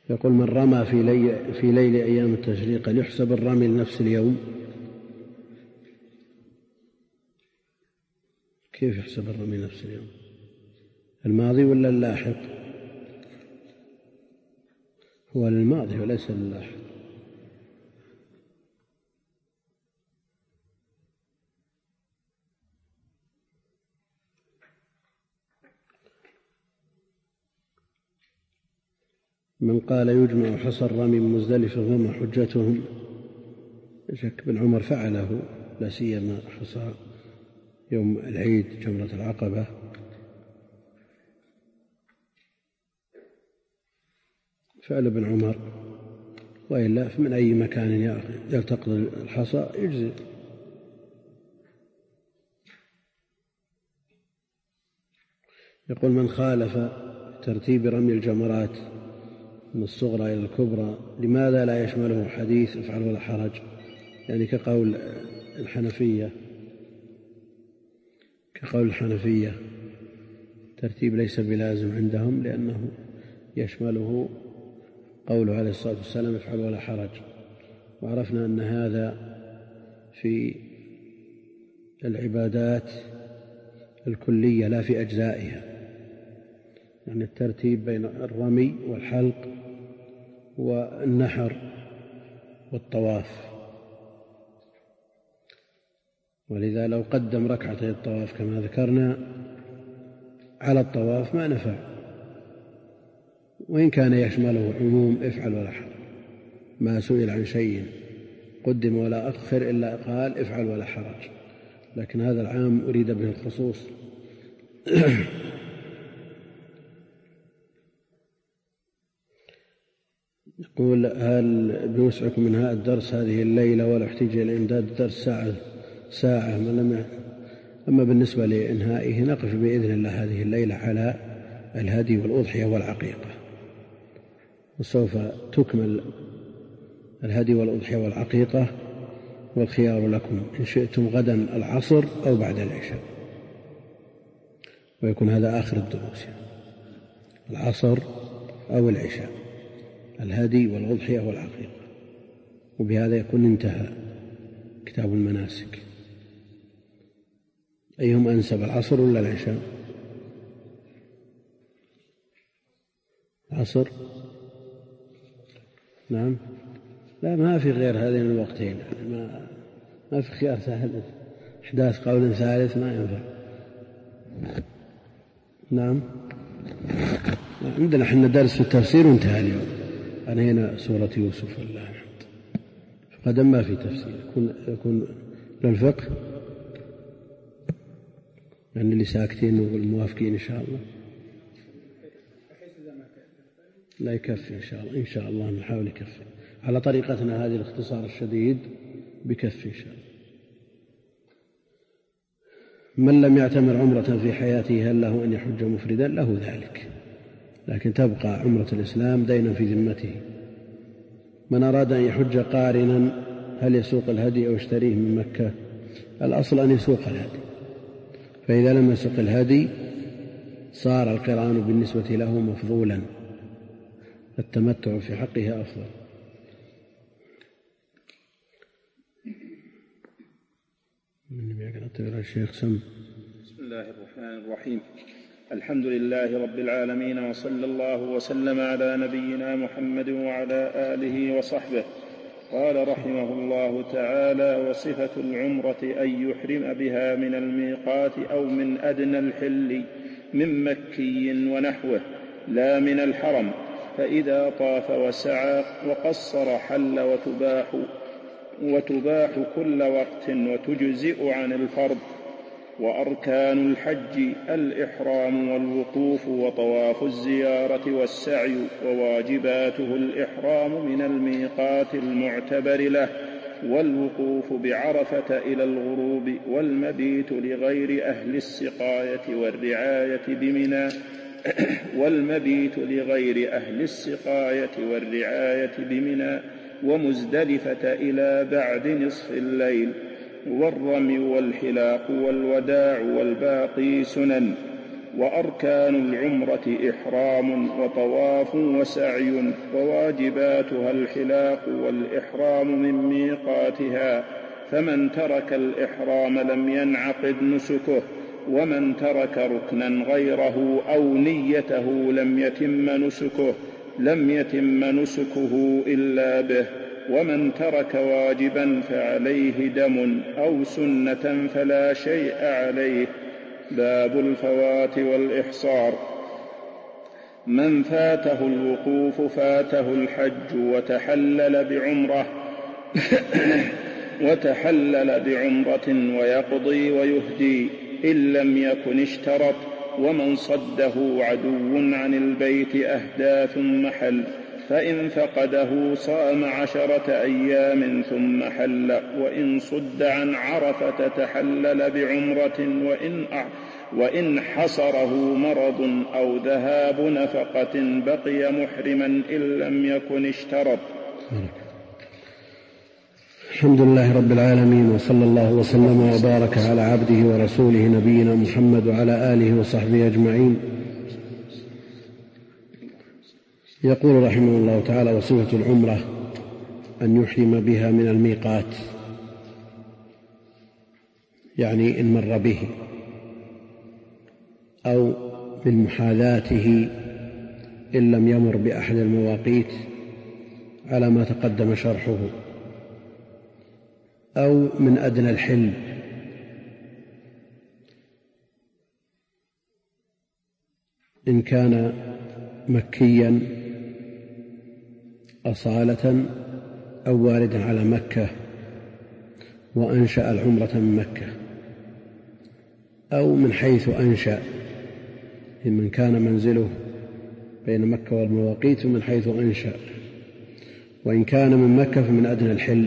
يقول من رمى في ليل أيام التشريق هل يحسب الرمي لنفس اليوم؟ كيف يحسب الرمي نفس اليوم؟ الماضي ولا اللاحق؟ هو للماضي وليس للاحق. من قال يجمع حصى الرمي من مزدلفة فما حجتهم؟ شك بن عمر فعله، لا سيما حصى يوم العيد جمرة العقبة. فعل ابن عمر، وإلا من أي مكان يلتقط الحصى يجزي. يقول من خالف ترتيب رمي الجمرات من الصغرى إلى الكبرى لماذا لا يشمله حديث افعل ولا حرج؟ يعني كقول الحنفية ترتيب ليس بلازم عندهم، لأنه يشمله قوله عليه الصلاة والسلام افعل ولا حرج. وعرفنا أن هذا في العبادات الكلية لا في أجزائها، يعني الترتيب بين الرمي والحلق والنحر والطواف. ولذا لو قدم ركعتي الطواف كما ذكرنا على الطواف ما نفع، وإن كان يشمله عموم افعل ولا حرج. ما سئل عن شيء قدم ولا أخر إلا قال افعل ولا حرج، لكن هذا العام أريد به الخصوص. يقول هل بيوسعكم من هذا الدرس هذه الليلة ولا احتاج إلى إمداد الدرس ساعة من لم أما بالنسبة لإنهائه نقف بإذن الله هذه الليلة على الهدي والأضحية والعقيقة، وسوف تكمل الهدي والأضحية والعقيقة، والخيار لكم إن شئتم غدا العصر أو بعد العشاء، ويكون هذا آخر الدروس، العصر أو العشاء، الهدي والأضحية والعقيقة. وبهذا يكون انتهى كتاب المناسك. أيهم أنسب، العصر ولا العشاء؟ العصر. نعم، لا ما في غير هذين الوقتين، ما في خيار ثالث، إحداث قول ثالث ما ينفع. نعم، عندنا احنا درس في التفسير وانتهى اليوم. أنا هنا سورة يوسف والله الحمد، فقد ما في تفسير يكون للفقه، يعني اللي ساكتين والموافقين إن شاء الله. لا يكفي إن شاء الله نحاول يكفي على طريقتنا هذه الاختصار الشديد، بكفي إن شاء الله. من لم يعتمر عمرة في حياته هل له أن يحج مفردا؟ له ذلك، لكن تبقى عمرة الإسلام دينا في ذمته. من أراد أن يحج قارنا هل يسوق الهدي أو يشتريه من مكة؟ الأصل أن يسوق الهدي، فإذا لم يسوق الهدي صار القران بالنسبة له مفضولا، التمتع في حقه أفضل. الشيخ سم. بسم الله الرحمن الرحيم. الحمد لله رب العالمين، وصلى الله وسلم على نبينا محمد وعلى آله وصحبه. قال رحمه الله تعالى: وصفة العمرة أن يحرم بها من الميقات أو من أدنى الحل من مكي ونحوه لا من الحرم، فإذا طاف وسعى وقصر حل وتباح كل وقت وتجزئ عن الفرض. وأركان الحج الإحرام والوقوف وطواف الزيارة والسعي، وواجباته الإحرام من الميقات المعتبر له، والوقوف بعرفة إلى الغروب، والمبيت لغير أهل السقاية والرعاية بمنى ومزدلفة إلى بعد نصف الليل، والرمي والحلاق والوداع والباقي سنن. وأركان العمرة إحرام وطواف وسعي، وواجباتها الحلاق والإحرام من ميقاتها، فمن ترك الإحرام لم ينعقد نسكه، ومن ترك ركنا غيره أو نيته لم يتم نسكه إلا به، ومن ترك واجبا فعليه دم أو سنة فلا شيء عليه. باب الفوات والإحصار. من فاته الوقوف فاته الحج وتحلل بعمرة ويقضي ويهدي إن لم يكن اشترط. ومن صده عدو عن البيت أهدى ثم حل، فإن فقده صام 10 أيام ثم حل. وإن صد عن عرفة تحلل بعمرة، وإن حصره مرض أو ذهاب نفقة بقي محرما إن لم يكن اشترط. الحمد لله رب العالمين، وصلى الله وسلم وبارك على عبده ورسوله نبينا محمد وعلى آله وصحبه أجمعين. يقول رحمه الله تعالى: وصفة العمرة أن يحرم بها من الميقات، يعني إن مر به، أو من محاذاته إن لم يمر بأحد المواقيت على ما تقدم شرحه، أو من أدنى الحل، إن كان مكيا أصالة أو واردا على مكة وأنشأ العمرة من مكة، أو من حيث أنشأ، من كان منزله بين مكة والمواقيت ومن حيث أنشأ. وإن كان من مكة فمن أدنى الحل،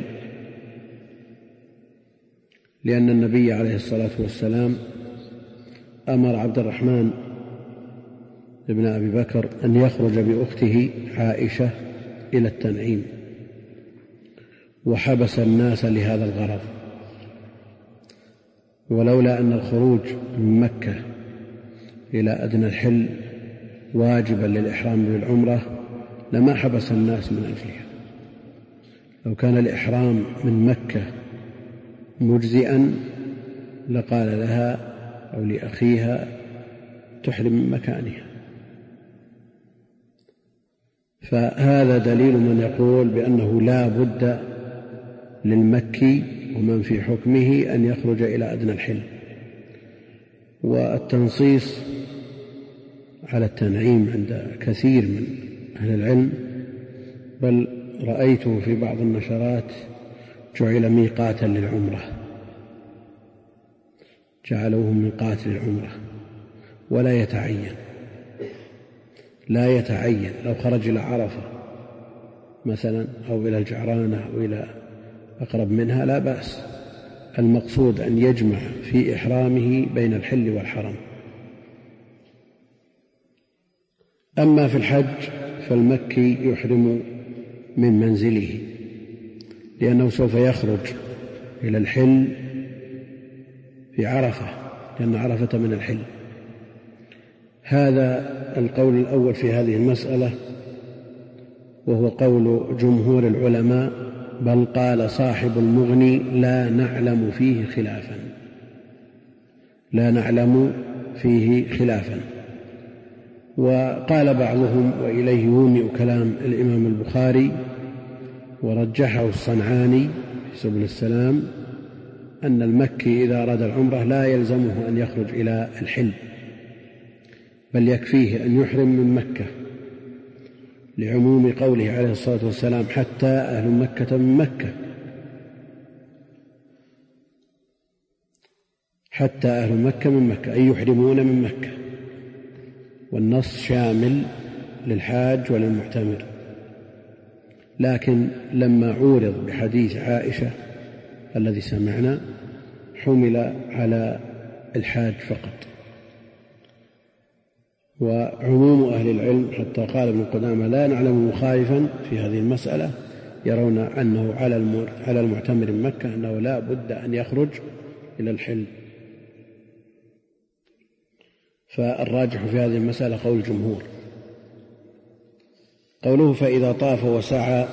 لأن النبي عليه الصلاة والسلام أمر عبد الرحمن بن أبي بكر أن يخرج بأخته عائشة إلى التنعيم، وحبس الناس لهذا الغرض. ولولا أن الخروج من مكة إلى أدنى الحل واجبا للإحرام بالعمرة لما حبس الناس من أجلها. لو كان الإحرام من مكة مجزئا لقال لها أو لأخيها تحرم من مكانها. فهذا دليل من يقول بأنه لا بد للمكي ومن في حكمه أن يخرج إلى أدنى الحل. والتنصيص على التنعيم عند كثير من أهل العلم، بل رأيته في بعض النشرات جعل ميقاتا للعمرة، جعلوه ميقات للعمرة، ولا يتعين لو خرج إلى عرفة مثلا أو إلى الجعرانة أو إلى أقرب منها لا بأس، المقصود أن يجمع في إحرامه بين الحل والحرم. أما في الحج فالمكي يحرم من منزله، لأنه سوف يخرج إلى الحل في عرفة، لأن عرفة من الحل. هذا القول الأول في هذه المسألة، وهو قول جمهور العلماء، بل قال صاحب المغني لا نعلم فيه خلافا. وقال بعضهم، وإليه يومئ كلام الإمام البخاري ورجحه الصنعاني في سبل السلام، أن المكي إذا أراد العمرة لا يلزمه أن يخرج إلى الحل، بل يكفيه أن يحرم من مكة، لعموم قوله عليه الصلاة والسلام: حتى أهل مكة من مكة، حتى أهل مكة من مكة، أي يحرمون من مكة. والنص شامل للحاج وللمعتمر. لكن لما عورض بحديث عائشة الذي سمعنا حمل على الحاج فقط. وعموم أهل العلم حتى قال ابن قدامة لا نعلم مخالفا في هذه المسألة، يرون أنه على المعتمر من مكة أنه لا بد أن يخرج إلى الحل. فالراجح في هذه المسألة قول الجمهور. قوله فإذا طاف وسعى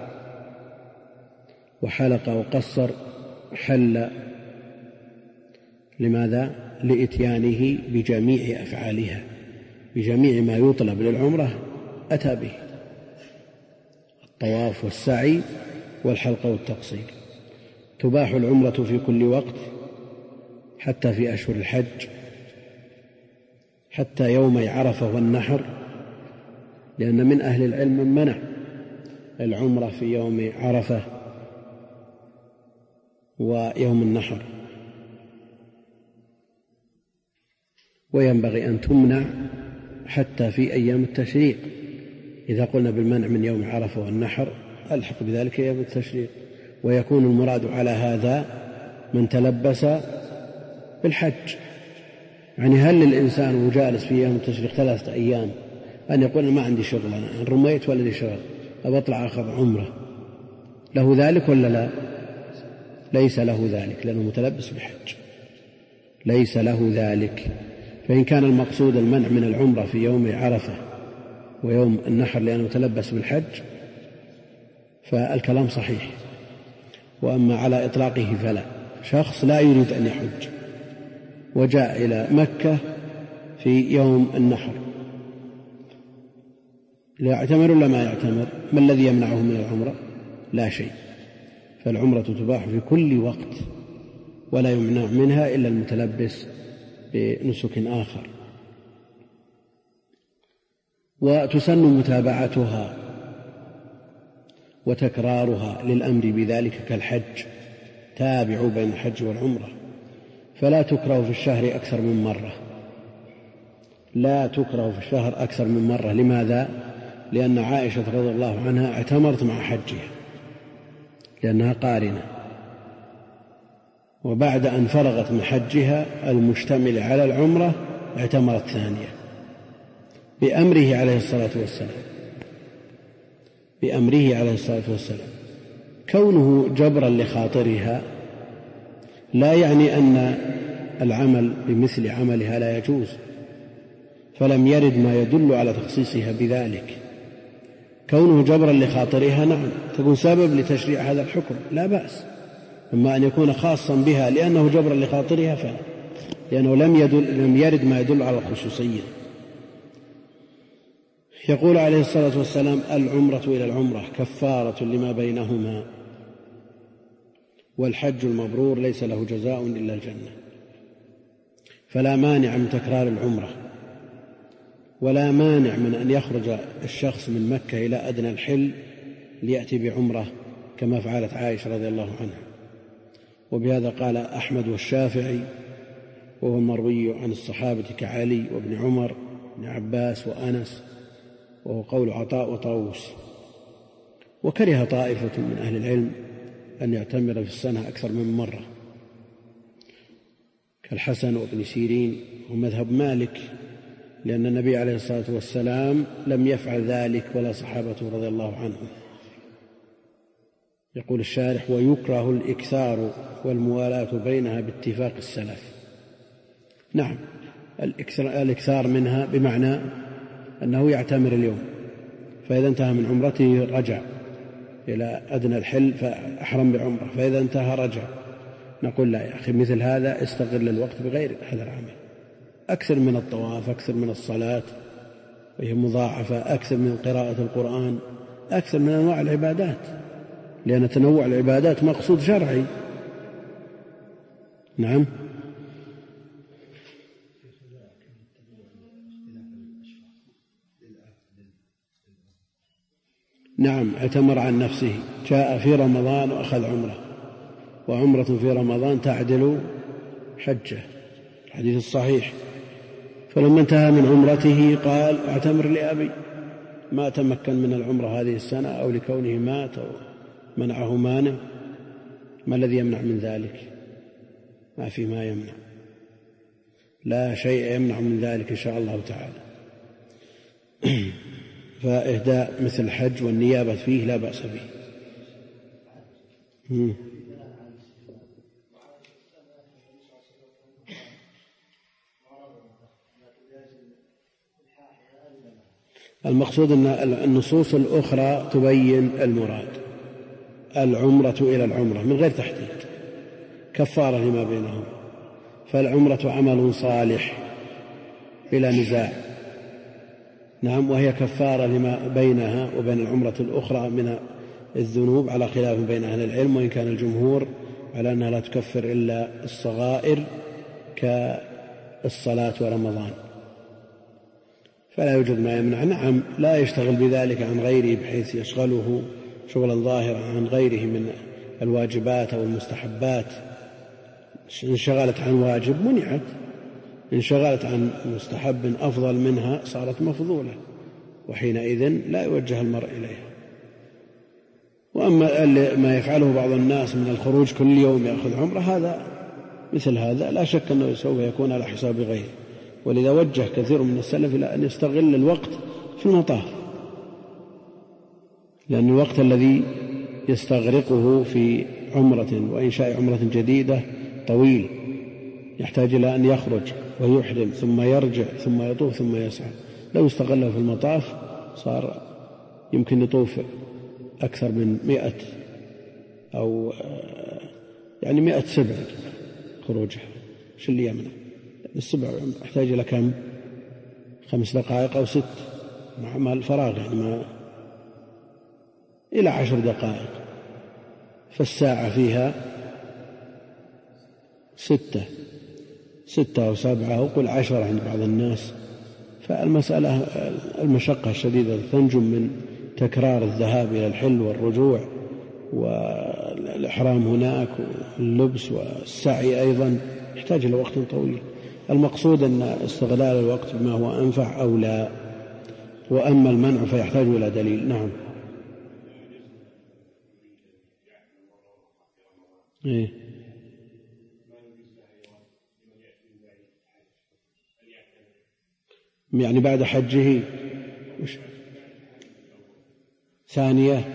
وحلق وقصر حل، لماذا؟ لإتيانه بجميع أفعالها، بجميع ما يطلب للعمرة أتى به، الطواف والسعي والحلق والتقصير. تباح العمرة في كل وقت حتى في أشهر الحج، حتى يومي عرفة والنحر، لأن من أهل العلم من منع العمرة في يوم عرفة ويوم النحر، وينبغي أن تمنع حتى في أيام التشريق. إذا قلنا بالمنع من يوم عرفة والنحر ألحق بذلك أيام التشريق، ويكون المراد على هذا من تلبس بالحج. يعني هل للإنسان وجالس في يوم التشريق 3 أيام أن يقول ما عندي شغل، أنا إن رميت ولا لي شغل، أبى أطلع أخذ عمرة، له ذلك ولا لا؟ ليس له ذلك، لأنه متلبس بالحج، ليس له ذلك. فإن كان المقصود المنع من العمرة في يوم عرفة ويوم النحر لأنه متلبس بالحج فالكلام صحيح. وأما على إطلاقه فلا، شخص لا يريد أن يحج وجاء إلى مكة في يوم النحر، يعتمر ولا ما يعتمر؟ ما الذي يمنعه من العمرة؟ لا شيء. فالعمرة تباح في كل وقت ولا يمنع منها إلا المتلبس بنسك آخر. وتسن متابعتها وتكرارها للأمر بذلك كالحج، تابعوا بين الحج والعمرة، فلا تكره في الشهر أكثر من مرة، لا تكره في الشهر أكثر من مرة. لماذا؟ لأن عائشة رضي الله عنها اعتمرت مع حجها لأنها قارنة، وبعد أن فرغت من حجها المشتمل على العمرة اعتمرت ثانية بأمره عليه الصلاة والسلام، بأمره عليه الصلاة والسلام. كونه جبرا لخاطرها لا يعني أن العمل بمثل عملها لا يجوز، فلم يرد ما يدل على تخصيصها بذلك. كونه جبرا لخاطرها نعم تكون سبب لتشريع هذا الحكم لا بأس، أما أن يكون خاصا بها لأنه جبرا لخاطرها فلا، لأنه لم يرد ما يدل على الخصوصية. يقول عليه الصلاة والسلام العمرة إلى العمرة كفارة لما بينهما، والحج المبرور ليس له جزاء إلا الجنة. فلا مانع من تكرار العمرة، ولا مانع من أن يخرج الشخص من مكة إلى أدنى الحل ليأتي بعمرة كما فعلت عائشة رضي الله عنها. وبهذا قال أحمد والشافعي، وهو المروي عن الصحابة كعلي وابن عمر بن عباس وأنس، وهو قول عطاء وطاووس. وكره طائفة من أهل العلم أن يعتمر في السنة أكثر من مرة كالحسن وابن سيرين ومذهب مالك، لأن النبي عليه الصلاة والسلام لم يفعل ذلك ولا صحابته رضي الله عنهم. يقول الشارح ويكره الإكثار والموالاة بينها باتفاق السلف. نعم الإكثار منها بمعنى أنه يعتمر اليوم، فإذا انتهى من عمرته رجع إلى أدنى الحل فأحرم بعمرة، فإذا انتهى رجع. نقول لا يا أخي، مثل هذا استغل الوقت بغير هذا العمل، أكثر من الطواف، أكثر من الصلاة وهي مضاعفة، أكثر من قراءة القرآن، أكثر من أنواع العبادات، لأن تنوع العبادات مقصود شرعي. نعم نعم اعتمر عن نفسه، جاء في رمضان وأخذ عمرة، وعمرة في رمضان تعدل حجة، الحديث الصحيح. فلما انتهى من عمرته قال اعتمر لأبي، ما تمكن من العمرة هذه السنة أو لكونه مات أو منعه مانع. ما الذي يمنع من ذلك؟ ما في ما يمنع، لا شيء يمنع من ذلك إن شاء الله تعالى. فإهداء مثل الحج والنيابة فيه لا بأس به. المقصود أن النصوص الأخرى تبين المراد، العمرة إلى العمرة من غير تحديد، كفارة لما بينهم. فالعمرة عمل صالح بلا نزاع، نعم، وهي كفارة لما بينها وبين العمرة الأخرى من الذنوب على خلاف بين أهل العلم، وإن كان الجمهور على أنها لا تكفر إلا الصغائر كالصلاة ورمضان، فلا يوجد ما يمنع. نعم، لا يشتغل بذلك عن غيره بحيث يشغله شغلا ظاهرا عن غيره من الواجبات أو المستحبات. إن شغلت عن واجب منعت، إن شغلت عن مستحب أفضل منها صارت مفضولة، وحينئذ لا يوجه المرء إليها. وأما ما يفعله بعض الناس من الخروج كل يوم يأخذ عمرة، هذا مثل هذا لا شك أنه سوف يكون على حساب غيره. ولذا وجه كثير من السلف إلى أن يستغل الوقت في المطاف، لأن الوقت الذي يستغرقه في عمرة وإنشاء عمرة جديدة طويل، يحتاج إلى أن يخرج ويحرم ثم يرجع ثم يطوف ثم يسعى. لو استغله في المطاف صار يمكن يطوف أكثر من 100 أو يعني 100 سبع خروجه. شو اللي يمنع؟ السبع يحتاج إلى كم؟ 5 دقائق أو 6 مع الفراغ، يعني ما إلى 10 دقائق، فالساعة فيها 6 أو 7 أو قل 10 عند بعض الناس. فالمسألة المشقة الشديدة تنجم من تكرار الذهاب إلى الحل والرجوع والإحرام هناك واللبس والسعي أيضا يحتاج إلى وقت طويل. المقصود أن استغلال الوقت بما هو أنفع أولى، وأما المنع فيحتاج إلى دليل. نعم. يعني بعد حجه ثانية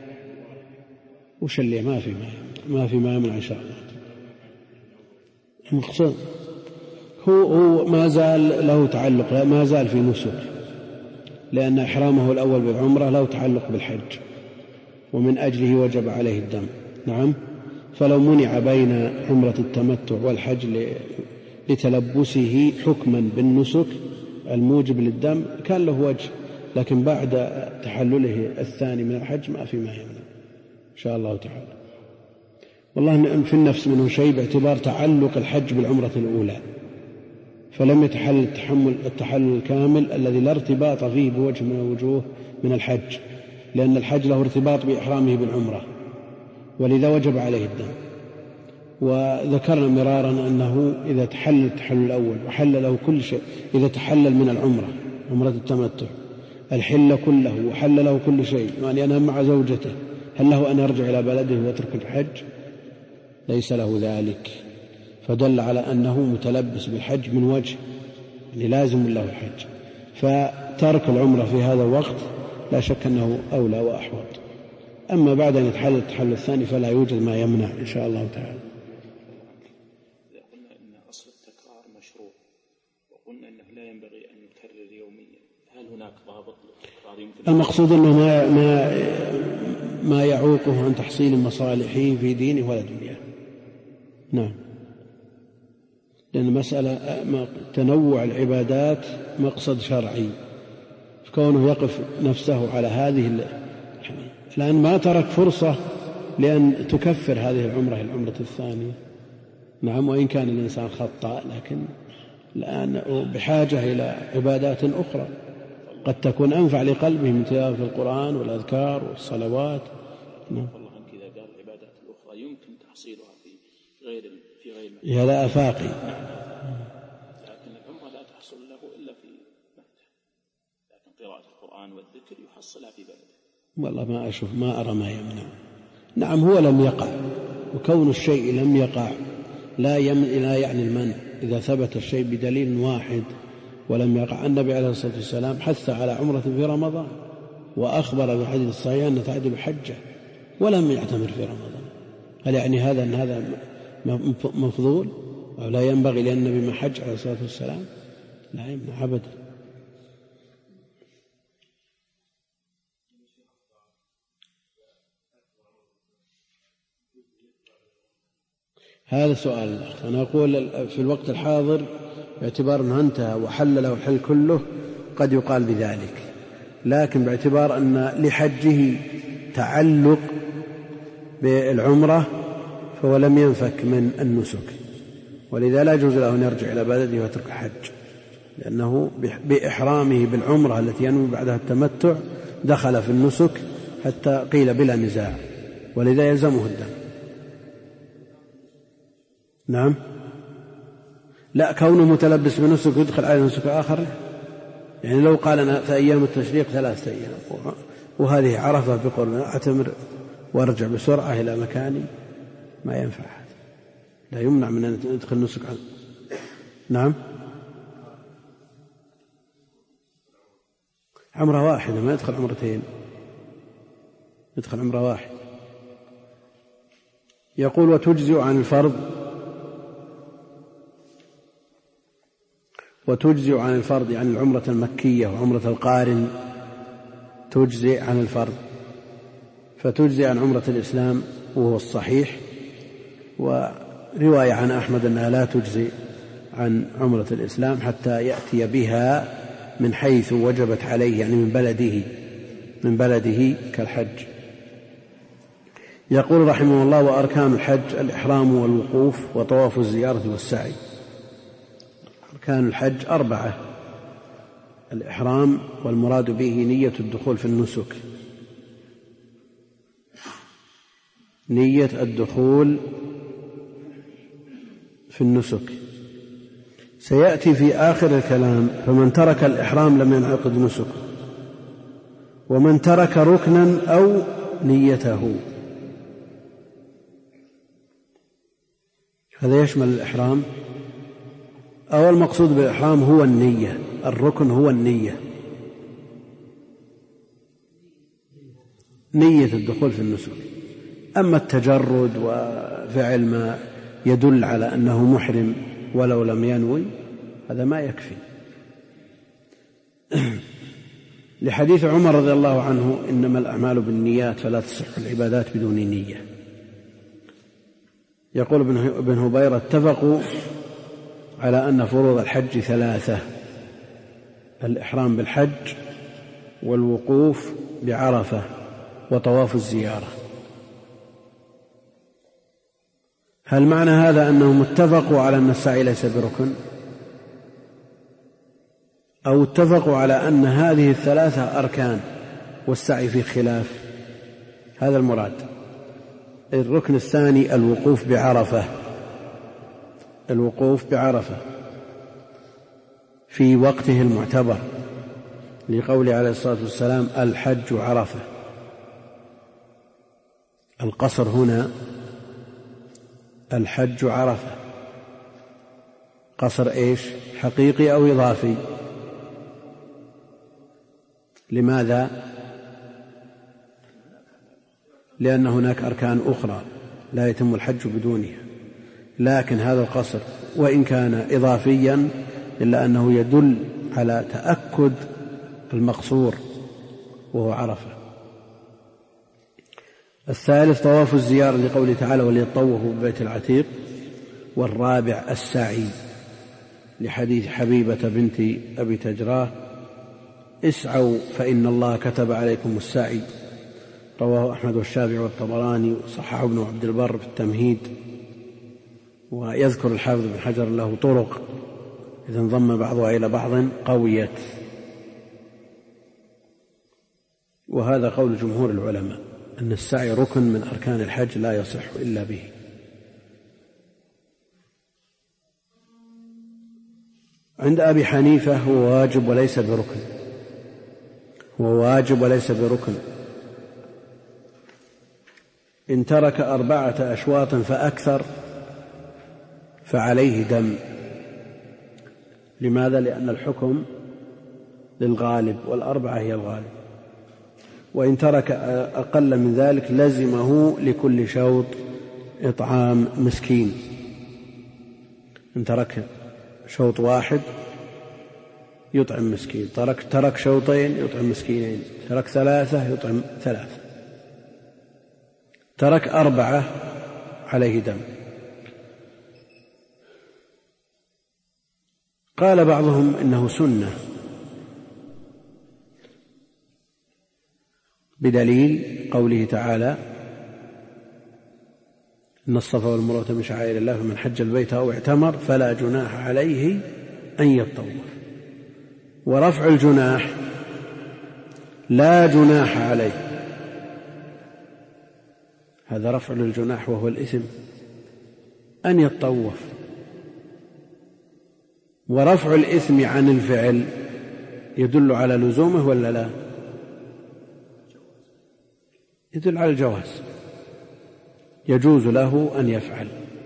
وش اللي ما في ما يمنع إن شاء الله. المقصود هو ما زال له تعلق، ما زال في نسك، لأن إحرامه الأول بالعمرة له تعلق بالحج، ومن أجله وجب عليه الدم. نعم. فلو منع بين عمرة التمتع والحج لتلبسه حكما بالنسك الموجب للدم كان له وجه، لكن بعد تحلله الثاني من الحج ما في ما يمنع إن شاء الله تعالى. والله في النفس منه شيء باعتبار تعلق الحج بالعمرة الأولى، فلم يتحلل التحلل الكامل الذي لا ارتباط فيه بوجه من الوجوه من الحج، لأن الحج له ارتباط بإحرامه بالعمرة، ولذا وجب عليه الدم. وذكرنا مرارا أنه إذا تحلل التحلل الأول وحل له كل شيء، إذا تحلل من العمرة عمرة التمتع الحل كله وحل له كل شيء، يعني أنا مع زوجته، هل له أن يرجع إلى بلده ويترك الحج؟ ليس له ذلك، فدل على أنه متلبس بالحج من وجه، يعني لازم له الحج. فترك العمرة في هذا الوقت لا شك أنه أولى وأحوط. أما بعد أن يتحلل التحلل الثاني فلا يوجد ما يمنع إن شاء الله تعالى. إذا قلنا أن أصل التكرار مشروع، وقلنا أنه لا ينبغي أن يكرر يوميا، هل هناك ضابط للتكرار يمكن؟ المقصود أنه ما يعوقه عن تحصيل مصالحه في دينه ولا دنياه. نعم، لأن مسألة تنوع العبادات مقصد شرعي، فكونه يقف نفسه على هذه الآن ما ترك فرصة لأن تكفر هذه العمرة الثانية. نعم، وإن كان الإنسان خطأ، لكن الآن بحاجة إلى عبادات أخرى قد تكون أنفع لقلبه من تلاوة القرآن والأذكار والصلوات. نعم. الله عنك إذا قال العبادات الأخرى يمكن تحصيلها في غير هذا آفاقي، لكن العمرة لا تحصل له إلا في مكة، لكن قراءة القرآن والذكر يحصلها في بلده. والله ما أشوف، ما أرى ما يمنع. نعم، هو لم يقع، وكون الشيء لم يقع لا يعني المنع إذا ثبت الشيء بدليل واحد ولم يقع. النبي عليه الصلاة والسلام حث على عمرة في رمضان، وأخبر بالحديث الصحيح أن تعدل حجة ولم يعتمر في رمضان. هل يعني هذا أن هذا مفضول أو لا ينبغي لأن النبي ما حج عليه الصلاة والسلام؟ لا يمنع أبدا. هذا سؤال. أنا أقول في الوقت الحاضر باعتبار أنه انتهى وحل له الحل كله قد يقال بذلك، لكن باعتبار أن لحجه تعلق بالعمرة فهو لم ينفك من النسك، ولذا لا يجوز له أن يرجع إلى بلده ويترك الحج، لأنه بإحرامه بالعمرة التي ينوي بعدها التمتع دخل في النسك حتى قيل بلا نزاع، ولذا يلزمه الدم. نعم. لا، كونه متلبس بنسك يدخل عليه نسك آخر، يعني لو قال أنا في أيام التشريق 3 أيام وهذه عرفة بقول أعتمر وارجع بسرعة إلى مكاني، ما ينفع هذا، لا يمنع من أن يدخل نسك عنه. نعم. عمرة واحدة، ما يدخل عمرتين، يدخل عمرة واحدة. يقول وتجزئ عن الفرض، وتجزئ عن الفرض يعني العمرة المكية وعمرة القارن تجزئ عن الفرض، فتجزئ عن عمرة الإسلام وهو الصحيح، ورواية عن أحمد أنها لا تجزئ عن عمرة الإسلام حتى يأتي بها من حيث وجبت عليه، يعني من بلده كالحج. يقول رحمه الله وأركان الحج الإحرام والوقوف وطواف الزيارة والسعي. أركان الحج 4: الإحرام والمراد به نية الدخول في النسك، نية الدخول في النسك. سيأتي في آخر الكلام فمن ترك الإحرام لم ينعقد نسك، ومن ترك ركنا أو نيته، هذا يشمل الإحرام أو المقصود بالإحرام هو النية، الركن هو النية، نية الدخول في النسك. أما التجرد وفعل ما يدل على أنه محرم ولو لم ينوي هذا ما يكفي. لحديث عمر رضي الله عنه إنما الأعمال بالنيات فلا تصح العبادات بدون نية. يقول ابن هبيرة اتفقوا على أن فروض الحج 3: الإحرام بالحج والوقوف بعرفة وطواف الزيارة. هل معنى هذا أنهم اتفقوا على أن السعي ليس بركن، أو اتفقوا على أن هذه 3 أركان والسعي في خلاف؟ هذا المراد. الركن الثاني الوقوف بعرفة، الوقوف بعرفة في وقته المعتبر، لقوله عليه الصلاة والسلام الحج عرفة. القصر هنا الحج عرفة، قصر إيش؟ حقيقي أو إضافي؟ لماذا؟ لأن هناك أركان أخرى لا يتم الحج بدونها، لكن هذا القصر وإن كان إضافيا إلا أنه يدل على تأكد المقصور وهو عرفة. الثالث طواف الزيارة لقوله تعالى وليطوفوا ببيت العتيق. والرابع السعي لحديث حبيبة بنت أبي تجراه اسعوا فإن الله كتب عليكم السعي، رواه أحمد والشافعي والطبراني وصححه ابن عبد البر في التمهيد. ويذكر الحافظ بن حجر له طرق إذا انضم بعضها إلى بعض قويت، وهذا قول جمهور العلماء أن السعي ركن من أركان الحج لا يصح إلا به. عند أبي حنيفة هو واجب وليس بركن، هو واجب وليس بركن. إن ترك 4 أشواط فأكثر فعليه دم. لماذا؟ لأن الحكم للغالب وال4 هي الغالب، وإن ترك أقل من ذلك لزمه لكل شوط إطعام مسكين. إن ترك شوط واحد يطعم مسكين، ترك شوطين يطعم مسكينين، ترك 3 يطعم 3، ترك 4 عليه دم. قال بعضهم إنه سنة بدليل قوله تعالى إن الصفا والمروة من شعائر الله فمن حج البيت أو اعتمر فلا جناح عليه أن يطوف. ورفع الجناح لا جناح عليه، هذا رفع للجناح وهو الإثم أن يطوف. ورفع الإثم عن الفعل يدل على لزومه ولا لا؟ يدل على الجواز، يجوز له أن يفعل.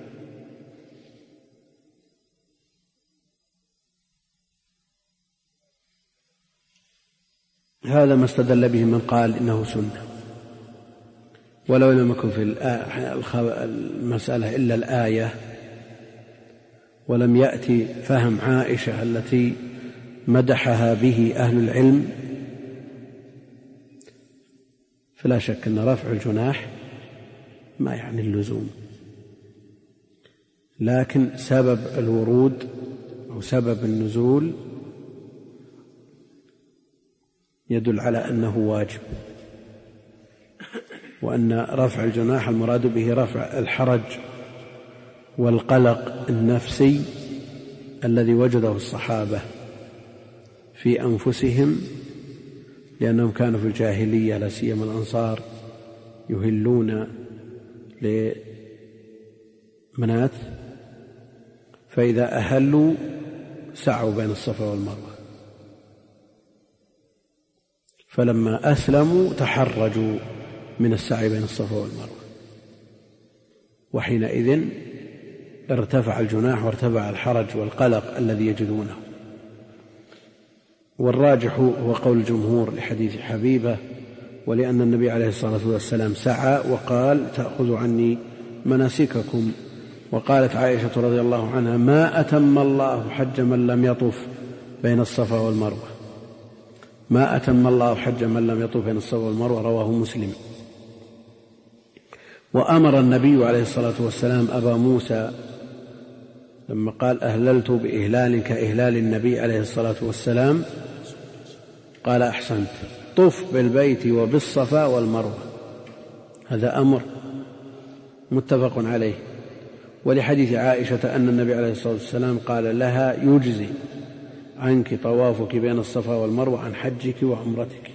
هذا ما استدل به من قال إنه سنة، ولو لم يكن في المسألة إلا الآية ولم يأتي فهم عائشة التي مدحها به أهل العلم، فلا شك أن رفع الجناح ما يعني اللزوم، لكن سبب الورود أو سبب النزول يدل على أنه واجب، وأن رفع الجناح المراد به رفع الحرج والقلق النفسي الذي وجده الصحابة في أنفسهم، لأنهم كانوا في الجاهلية لا سيما الأنصار يهلون لمنات، فإذا أهلوا سعوا بين الصفا والمروة، فلما أسلموا تحرجوا من السعي بين الصفا والمروة، وحينئذ ارتفع الجناح وارتفع الحرج والقلق الذي يجدونه. والراجح هو قول الجمهور لحديث حبيبة، ولأن النبي عليه الصلاة والسلام سعى وقال تأخذوا عني مناسككم. وقالت عائشة رضي الله عنها ما أتم الله حج من لم يطف بين الصفا والمروة، ما أتم الله حج من لم يطف بين الصفا والمروة، رواه مسلم. وأمر النبي عليه الصلاة والسلام أبا موسى لما قال أهللت بإهلال كإهلال النبي عليه الصلاة والسلام قال أحسنت، طف بالبيت وبالصفا والمروة. هذا أمر متفق عليه. ولحديث عائشة أن النبي عليه الصلاة والسلام قال لها يجزي عنك طوافك بين الصفا والمروة عن حجك وعمرتك.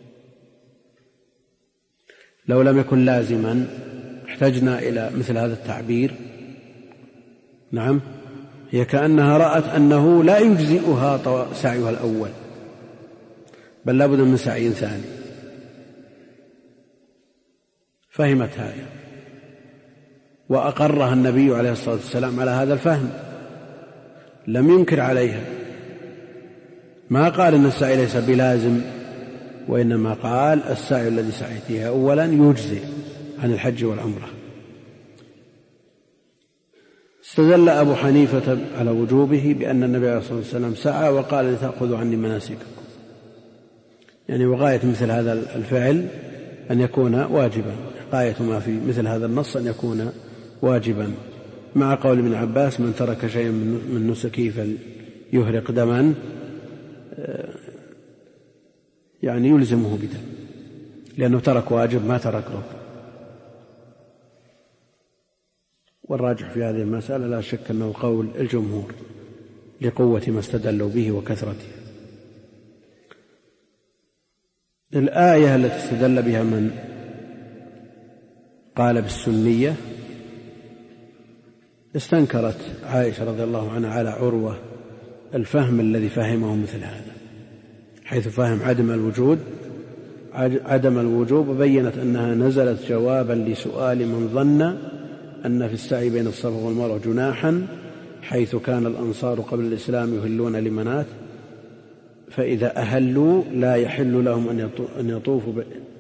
لو لم يكن لازما احتجنا إلى مثل هذا التعبير. نعم، هي كأنها رأت أنه لا يجزئها سعيها الأول، بل لابد من سعي ثاني، فهمت هذا وأقرها النبي عليه الصلاة والسلام على هذا الفهم، لم ينكر عليها، ما قال إن السعي ليس بلازم، وإنما قال السعي الذي سعيتها أولا يجزئ عن الحج والعمرة. استدل أبو حنيفة على وجوبه بأن النبي عليه الصلاة والسلام سعى وقال لتأخذوا عني مناسككم، يعني وغاية مثل هذا الفعل أن يكون واجبا، غاية ما في مثل هذا النص أن يكون واجبا، مع قول ابن عباس من ترك شيئا من نسكه فليهرق دما، يعني يلزمه بدم، لأنه ترك واجب ما ترك ركن. والراجح في هذه المسألة لا شك أنه قول الجمهور لقوة ما استدلوا به وكثرته. الآية التي استدل بها من قال بالسنية استنكرت عائشة رضي الله عنها على عروة الفهم الذي فهمه مثل هذا، حيث فهم عدم الوجوب، وبينت أنها نزلت جوابا لسؤال من ظن أن في السعي بين الصفا والمروة جناحا، حيث كان الأنصار قبل الإسلام يهلون لمنات، فإذا أهلوا لا يحل لهم أن يطوفوا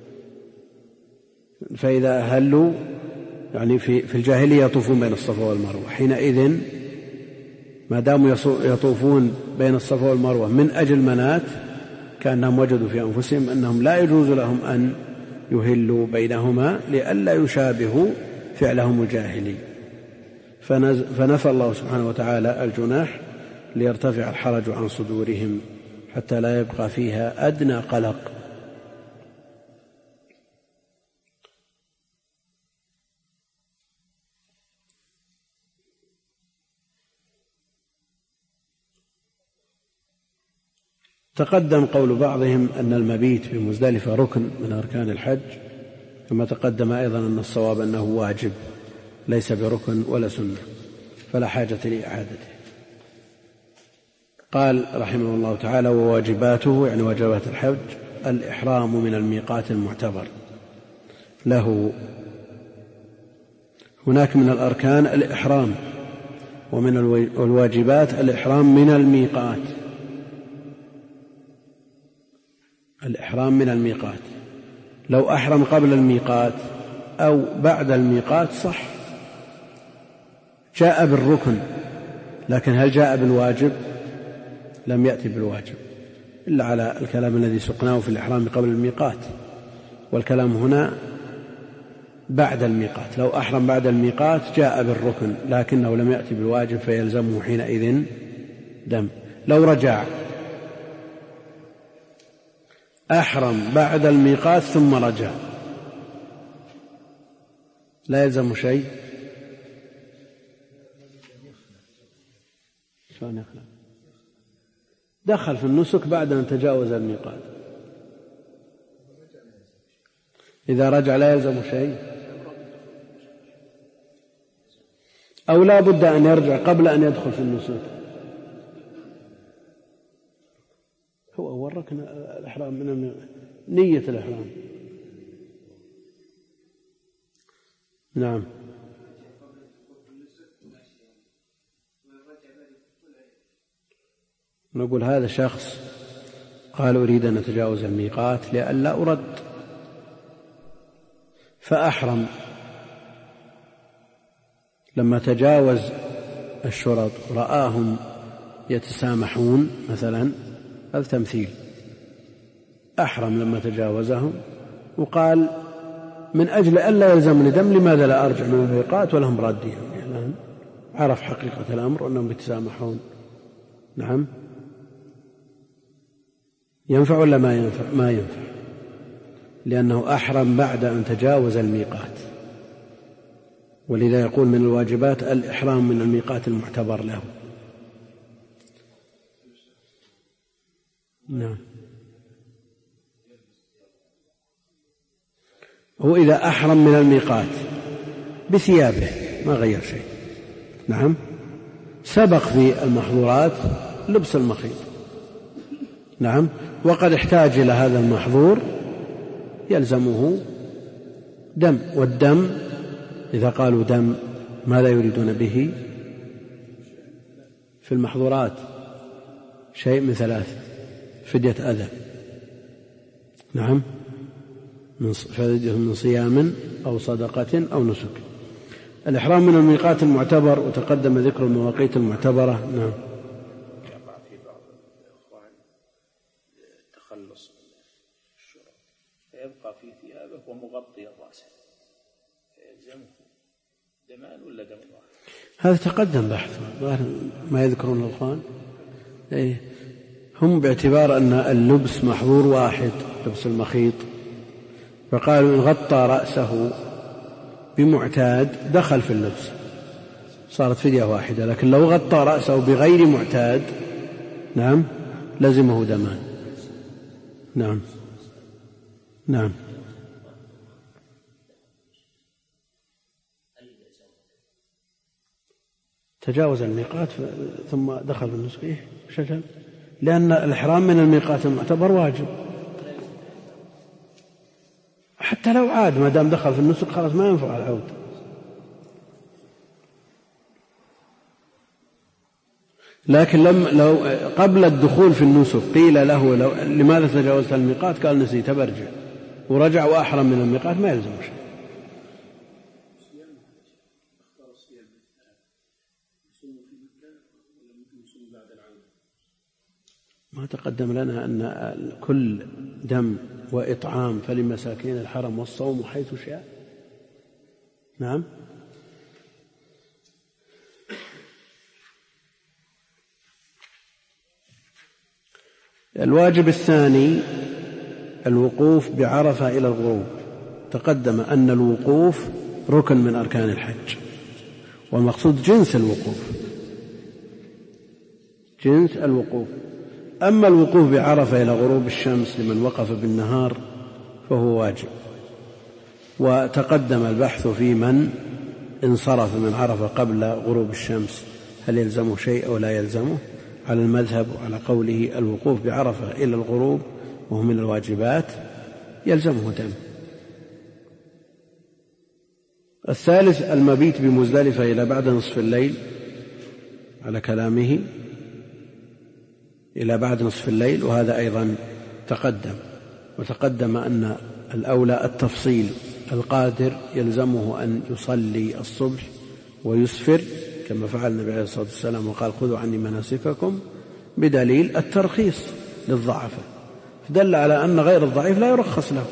فإذا أهلوا يعني في الجاهلية يطوفون بين الصفا والمروة، حينئذ ما داموا يطوفون بين الصفا والمروة من أجل منات كأنهم وجدوا في أنفسهم أنهم لا يجوز لهم أن يهلوا بينهما لئلا يشابهوا فعلهم الجاهلي، فنفى الله سبحانه وتعالى الجناح ليرتفع الحرج عن صدورهم حتى لا يبقى فيها أدنى قلق. تقدم قول بعضهم أن المبيت بمزدلفة ركن من أركان الحج، كما تقدم أيضا أن الصواب أنه واجب ليس بركن ولا سنة، فلا حاجة لإعادته. قال رحمه الله تعالى: وواجباته يعني واجبات الحج الإحرام من الميقات المعتبر له. هناك من الأركان الإحرام، ومن الواجبات الإحرام من الميقات. الإحرام من الميقات، لو أحرم قبل الميقات أو بعد الميقات صح، جاء بالركن، لكن هل جاء بالواجب؟ لم يأتي بالواجب إلا على الكلام الذي سقناه في الإحرام قبل الميقات، والكلام هنا بعد الميقات. لو أحرم بعد الميقات جاء بالركن لكنه لم يأتي بالواجب فيلزمه حينئذ دم. لو رجع أحرم بعد الميقات ثم رجع لا يلزم شيء. دخل في النسك بعد أن تجاوز الميقات، إذا رجع لا يلزم شيء، أو لا بد أن يرجع قبل أن يدخل في النسك. هو الركن الإحرام من نية الإحرام. نعم. نقول هذا شخص قال أريد أن أتجاوز الميقات لئلا أرد، فأحرم، لما تجاوز الشرط رآهم يتسامحون مثلا، هذا تمثيل، أحرم لما تجاوزهم وقال من أجل ألا يلزمني دم لماذا لا أرجع من الميقات ولهم راديهم. يعني عرف حقيقة الأمر أنهم يتسامحون. نعم. ينفع ولا ما ينفع؟ ما ينفع، لأنه أحرم بعد أن تجاوز الميقات، ولذا يقول من الواجبات الإحرام من الميقات المعتبر له. نعم. هو إذا أحرم من الميقات بثيابه ما غير شيء. نعم. سبق في المحظورات لبس المخيط. نعم. وقد احتاج إلى هذا المحظور يلزمه دم، والدم إذا قالوا دم ماذا يريدون به؟ في المحظورات شيء من ثلاث: فدية أذى، نعم، فدية من صيام أو صدقة أو نسك. الإحرام من الميقات المعتبر، وتقدم ذكر المواقيت المعتبرة. نعم. يقع في بعض الإخوان التخلص من الشرط فيبقى في ثيابه ومغطي رأسه، فيلزمه دمان ولا دم واحد؟ هذا تقدم بحث ما يذكرون الإخوان. هم باعتبار أن اللبس محظور واحد، لبس المخيط، فقالوا إن غطى رأسه بمعتاد دخل في اللبس صارت فدية واحدة، لكن لو غطى رأسه بغير معتاد نعم لزمه دمان. نعم. نعم. تجاوز الميقات ثم دخل في النسك شجل، لأن الإحرام من الميقات المعتبر واجب، حتى لو عاد ما دام دخل في النسك خلاص ما ينفع العود. لكن لو قبل الدخول في النسك قيل له لماذا تجاوزت الميقات؟ قال نسيت برجع، ورجع وأحرم من الميقات ما يلزم شيء. ما تقدم لنا أن كل دم وإطعام فلمساكين الحرم والصوم حيث شاء. نعم. الواجب الثاني الوقوف بعرفة إلى الغروب. تقدم أن الوقوف ركن من أركان الحج، والمقصود جنس الوقوف. أما الوقوف بعرفة إلى غروب الشمس لمن وقف بالنهار فهو واجب. وتقدم البحث في من انصرف من عرفة قبل غروب الشمس، هل يلزمه شيء أو لا يلزمه؟ على المذهب وعلى قوله الوقوف بعرفة إلى الغروب وهو من الواجبات يلزمه دم. الثالث المبيت بمزدلفة إلى بعد نصف الليل، على كلامه إلى بعد نصف الليل، وهذا أيضا تقدم. وتقدم أن الأولى التفصيل، القادر يلزمه أن يصلي الصبح ويسفر كما فعل النبي عليه الصلاة والسلام وقال خذوا عني مناسككم، بدليل الترخيص للضعفاء، فدل على أن غير الضعيف لا يرخص له.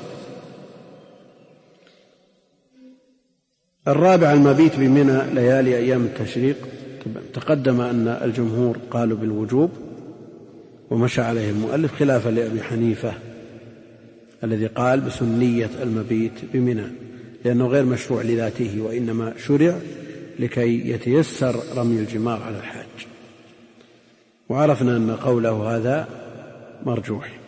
الرابع المبيت بمنى ليالي أيام التشريق. تقدم أن الجمهور قالوا بالوجوب ومشى عليه المؤلف خلافا لأبي حنيفة الذي قال بسنية المبيت بمنى، لأنه غير مشروع لذاته وإنما شرع لكي يتيسر رمي الجمار على الحاج. وعرفنا أن قوله هذا مرجوح.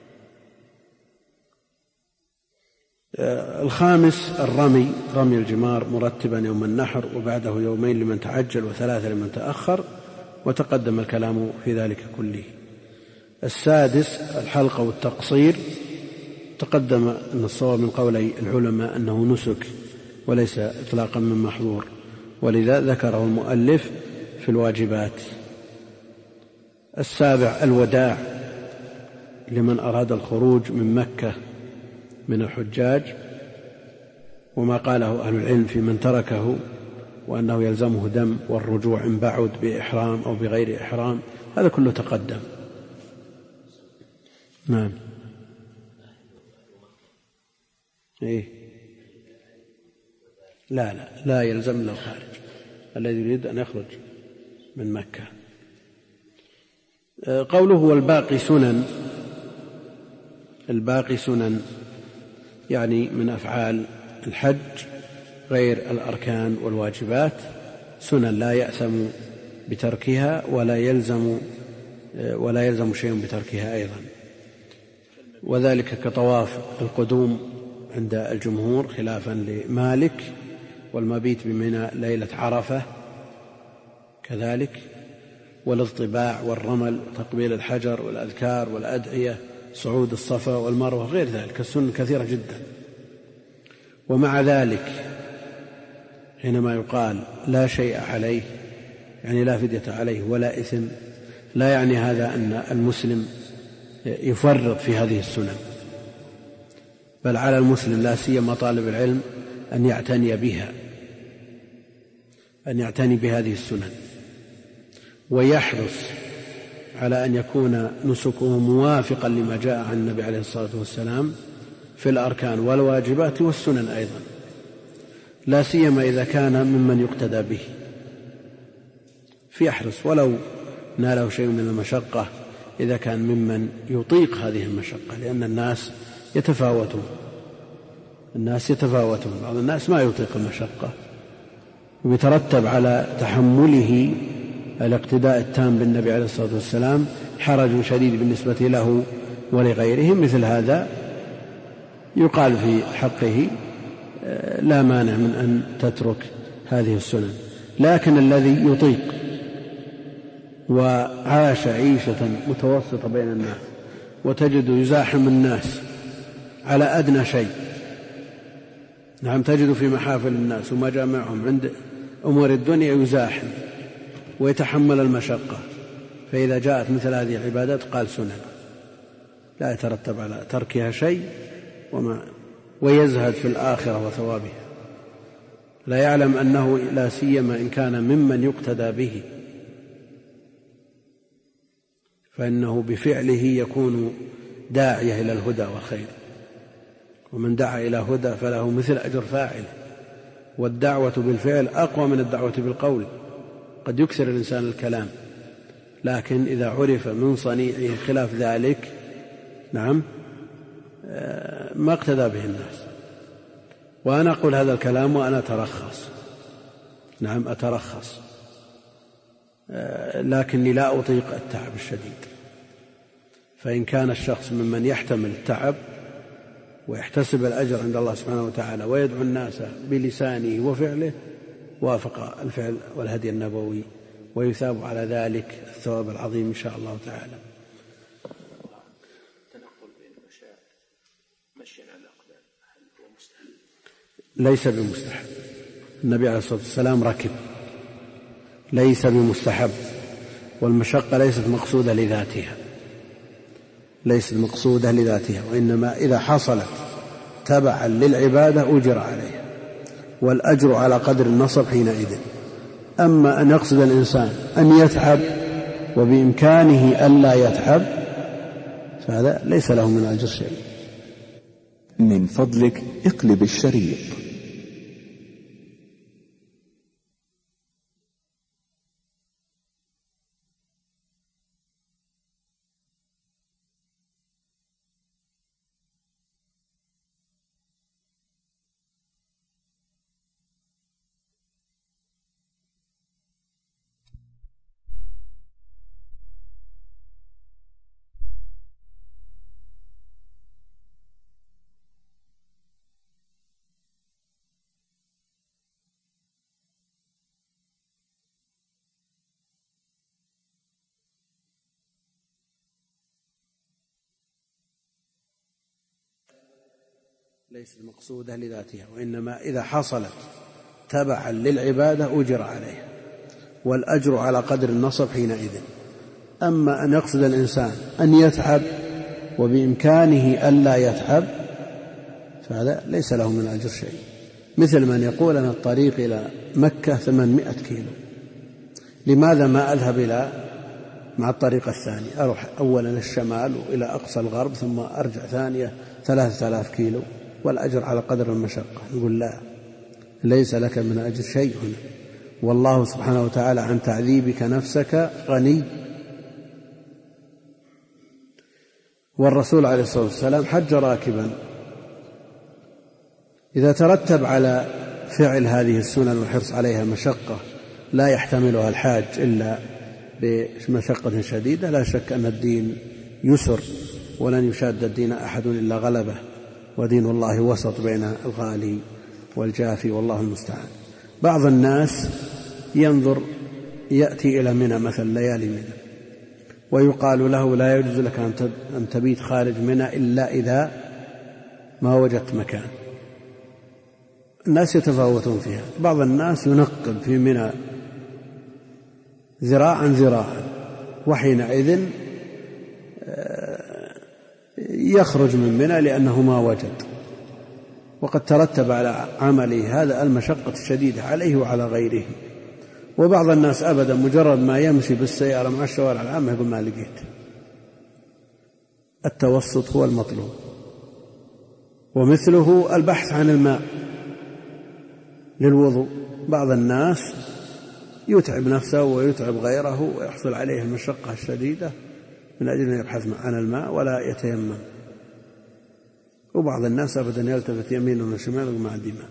الخامس رمي الجمار مرتبا يوم النحر وبعده يومين لمن تعجل وثلاثة لمن تأخر، وتقدم الكلام في ذلك كله. السادس الحلق والتقصير. تقدم أن الصواب من قولي العلماء أنه نسك وليس إطلاقا من محظور، ولذا ذكره المؤلف في الواجبات. السابع الوداع لمن أراد الخروج من مكة من الحجاج، وما قاله أهل العلم في من تركه وأنه يلزمه دم والرجوع إن بعد بإحرام أو بغير إحرام، هذا كله تقدم. نعم. إيه؟ لا يلزم له الخارج الذي يريد أن يخرج من مكة. قوله والباقي سنن يعني من أفعال الحج غير الأركان والواجبات، سنن لا يأثم بتركها ولا يلزم شيء بتركها أيضا. وذلك كطواف القدوم عند الجمهور خلافا لمالك، والمبيت بمنى ليلة عرفة كذلك، والاضطباع والرمل وتقبيل الحجر والأذكار والأدعية، صعود الصفا والمروة، غير ذلك السنن كثيرة جدا. ومع ذلك حينما يقال لا شيء عليه يعني لا فدية عليه ولا إثم، لا يعني هذا أن المسلم يفرط في هذه السنن، بل على المسلم لا سيما طالب العلم أن يعتني بهذه السنن، ويحرص على أن يكون نسكه موافقا لما جاء عن النبي عليه الصلاة والسلام في الأركان والواجبات والسنن أيضا، لا سيما إذا كان ممن يقتدى به، فيحرص ولو ناله شيء من المشقة إذا كان ممن يطيق هذه المشقة، لأن الناس يتفاوتون، بعض الناس ما يطيق المشقة ويترتب على تحمله الاقتداء التام بالنبي عليه الصلاة والسلام حرج شديد بالنسبة له ولغيره. مثل هذا يقال في حقه لا مانع من أن تترك هذه السنن. لكن الذي يطيق وعاش عيشة متوسطة بين الناس وتجد يزاحم الناس على أدنى شيء، نعم، تجد في محافل الناس ومجامعهم عند أمور الدنيا يزاحم ويتحمل المشقة، فإذا جاءت مثل هذه العبادات قال سنن لا يترتب على تركها شيء ويزهد في الآخرة وثوابها، لا يعلم أنه لا سيما إن كان ممن يقتدى به فإنه بفعله يكون داعية إلى الهدى والخير، ومن دعا إلى هدى فله مثل أجر فاعله، والدعوة بالفعل أقوى من الدعوة بالقول. قد يكثر الإنسان الكلام لكن إذا عرف من صنيعه خلاف ذلك نعم ما اقتدى به الناس. وأنا أقول هذا الكلام وأنا أترخص، نعم أترخص، لكني لا أطيق التعب الشديد. فإن كان الشخص ممن يحتمل التعب ويحتسب الأجر عند الله سبحانه وتعالى ويدعو الناس بلسانه وفعله، وافق الفعل والهدي النبوي ويثاب على ذلك الثواب العظيم إن شاء الله تعالى. التنقل بين المشاعر مشيا على الأقدام هل هو مستحب؟ ليس بمستحب. النبي عليه الصلاة والسلام ركب، ليس بمستحب. والمشقة ليست مقصودة لذاتها، ليست مقصودة لذاتها، وإنما إذا حصلت تبعا للعبادة أجر عليها، والأجر على قدر النصب حينئذ. أما أن يقصد الإنسان أن يتعب وبإمكانه ألا يتعب فهذا ليس له من أجر شيء. من فضلك اقلب الشريط. ليست مقصودة لذاتها، وإنما إذا حصلت تبعا للعبادة أجر عليها، والأجر على قدر النصب حينئذ. أما أن يقصد الإنسان أن يتعب وبإمكانه ألا يتعب فهذا ليس له من أجر شيء. مثل من يقول أن الطريق إلى مكة 800 كيلو، لماذا ما أذهب إلى مع الطريق الثاني، أروح أولا للشمال وإلى أقصى الغرب ثم أرجع ثانية 3000 كيلو والأجر على قدر المشقة؟ نقول لا، ليس لك من أجر شيء هنا، والله سبحانه وتعالى عن تعذيبك نفسك غني. والرسول عليه الصلاة والسلام حج راكبا. إذا ترتب على فعل هذه السنن والحرص عليها مشقة لا يحتملها الحاج إلا بمشقة شديدة، لا شك أن الدين يسر ولن يشاد الدين أحد إلا غلبه، ودين الله وسط بين الغالي والجافي والله المستعان. بعض الناس ينظر يأتي إلى منى مثلا ليالي منى ويقال له لا يجوز لك أن تبيت خارج منى إلا إذا ما وجدت مكان. الناس يتفاوتون فيها، بعض الناس ينقب في منى ذراعا ذراعا، وحينئذ يخرج من منى لأنه ما وجد، وقد ترتب على عمله هذا المشقة الشديدة عليه وعلى غيره. وبعض الناس أبدا مجرد ما يمشي بالسيارة مع الشوارع العامة يقول ما لقيت. التوسط هو المطلوب. ومثله البحث عن الماء للوضوء، بعض الناس يتعب نفسه ويتعب غيره ويحصل عليه المشقة الشديدة من أجل أن يبحث عن الماء ولا يتيمم، وبعض الناس أبدا يلتفت يمينا وشمالا وما عندي ماء.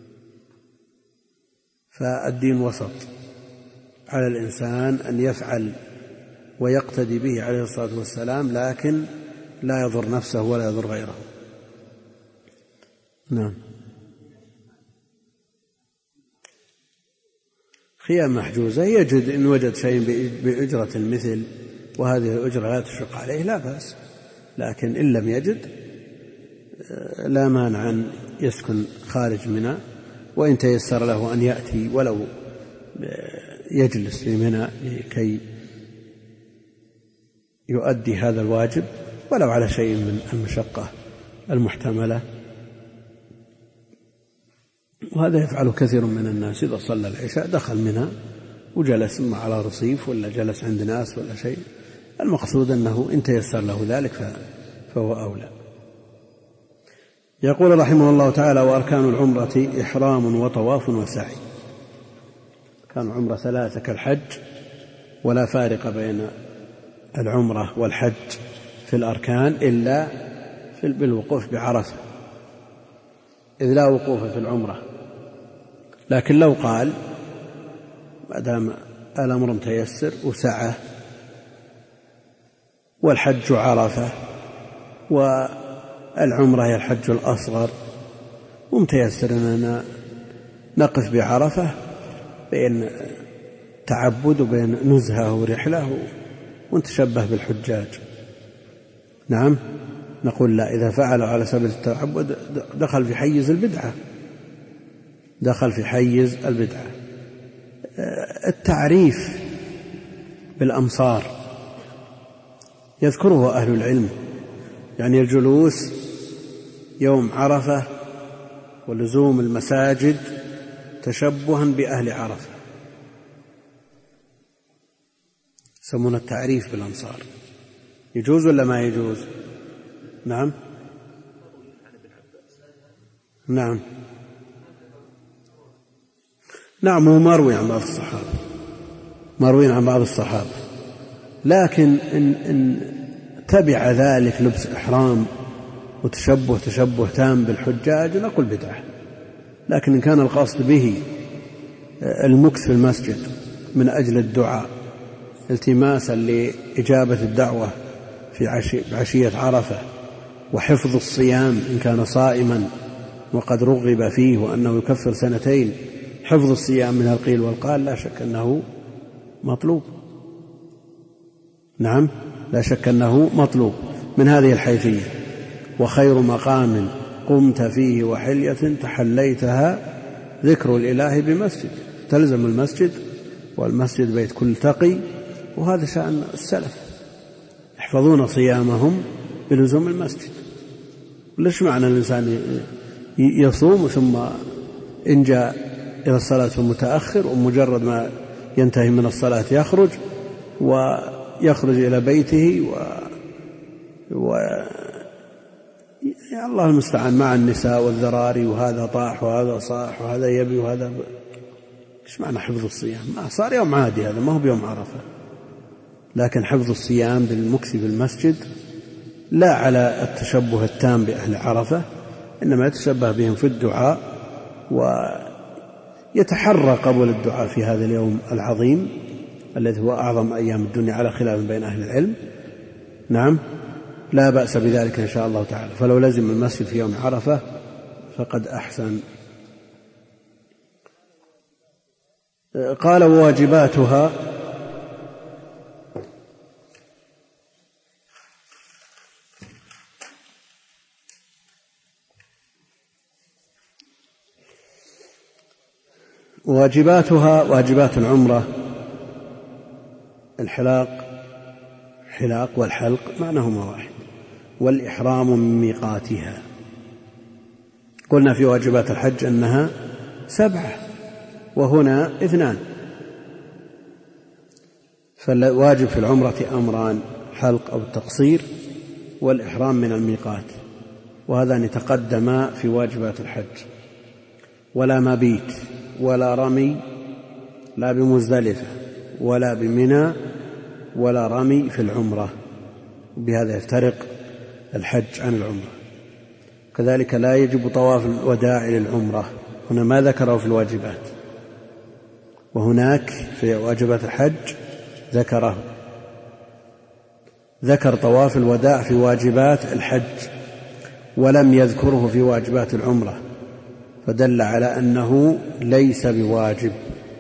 فالدين وسط، على الإنسان أن يفعل ويقتدي به عليه الصلاة والسلام، لكن لا يضر نفسه ولا يضر غيره. نعم. خيام محجوزة يجد إن وجد شيء بأجرة المثل وهذه الأجرة لا تشق عليه لا بأس، لكن إن لم يجد لا مانع أن يسكن خارج منى، وإن تيسر له أن يأتي ولو يجلس في منى لكي يؤدي هذا الواجب ولو على شيء من المشقة المحتملة. وهذا يفعل كثير من الناس، إذا صلى العشاء دخل منها وجلس إما على رصيف ولا جلس عند ناس ولا شيء. المقصود أنه إن تيسر له ذلك فهو أولى. يقول رحمه الله تعالى: وأركان العمرة إحرام وطواف وسعي. كان العمرة 3 كالحج، ولا فارق بين العمرة والحج في الأركان إلا بالوقوف بعرفة، إذ لا وقوف في العمرة. لكن لو قال ما دام الأمر متيسر وسعة والحج عرفة والعمرة هي الحج الأصغر ومتيسر أننا نقف بعرفة بين تعبد وبين نزهة ورحلة ونتشبه بالحجاج، نعم، نقول لا، إذا فعل على سبيل التعبد دخل في حيز البدعة، دخل في حيز البدعة. التعريف بالأمصار يذكره أهل العلم، يعني الجلوس يوم عرفة ولزوم المساجد تشبها بأهل عرفة، يسمون التعريف بالأمصار. يجوز ولا ما يجوز؟ نعم نعم نعم، هو مروي عن بعض الصحابة، مروي عن بعض الصحابة، لكن إن تبع ذلك لبس إحرام وتشبه تام بالحجاج نقول بدعة. لكن إن كان القصد به المكث في المسجد من أجل الدعاء التماسا لإجابة الدعوة في عشية عرفة وحفظ الصيام إن كان صائما وقد رغب فيه وأنه يكفر سنتين، حفظ الصيام من القيل والقال لا شك أنه مطلوب، نعم لا شك أنه مطلوب من هذه الحيثية. وخير مقام قمت فيه وحلية تحليتها ذكر الإله بمسجد، تلزم المسجد، والمسجد بيت كل تقي، وهذا شأن السلف يحفظون صيامهم بلزوم المسجد. ليش معنى الإنسان يصوم ثم إن جاء إلى الصلاة متأخر ومجرد ما ينتهي من الصلاة ويخرج إلى بيته يا الله المستعان مع النساء والذراري، وهذا طاح وهذا صاح وهذا يبي وهذا إيش معنى حفظ الصيام؟ ما صار يوم عادي، هذا ما هو بيوم عرفة. لكن حفظ الصيام بالمكث بالمسجد لا على التشبه التام بأهل عرفة، إنما يتشبه بهم في الدعاء ويتحرى قبول الدعاء في هذا اليوم العظيم الذي هو أعظم أيام الدنيا على خلاف بين أهل العلم، نعم لا بأس بذلك إن شاء الله تعالى. فلو لزم المسجد في يوم عرفة فقد أحسن. قال وواجباتها واجبات العمرة الحلاق والحلق معناهما واحد، والإحرام من ميقاتها. قلنا في واجبات الحج أنها 7 وهنا 2، فالواجب في العمرة أمران: حلق أو التقصير، والإحرام من الميقات، وهذان تقدما في واجبات الحج. ولا مبيت ولا رمي، لا بمزدلفة ولا بمنى ولا رمي في العمرة، بهذا يفترق الحج عن العمرة. كذلك لا يجب طواف الوداع للعمرة، هنا ما ذكره في الواجبات، وهناك في واجبات الحج ذكر طواف الوداع في واجبات الحج ولم يذكره في واجبات العمرة، فدل على أنه ليس بواجب.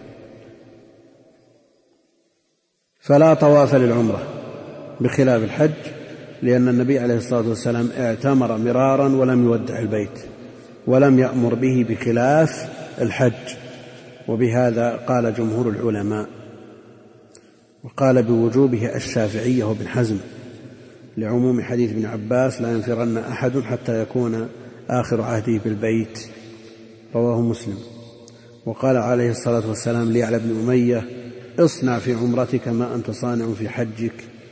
فلا طواف للعمرة بخلاف الحج، لأن النبي عليه الصلاة والسلام اعتمر مرارا ولم يودع البيت، ولم يأمر به بخلاف الحج، وبهذا قال جمهور العلماء. وقال بوجوبه الشافعية وابن حزم لعموم حديث ابن عباس: لا ينفرن أحد حتى يكون آخر عهده بالبيت، رواه مسلم. وقال عليه الصلاة والسلام ليعلى بن أمية: اصنع في عمرتك ما أنت صانع في حجك،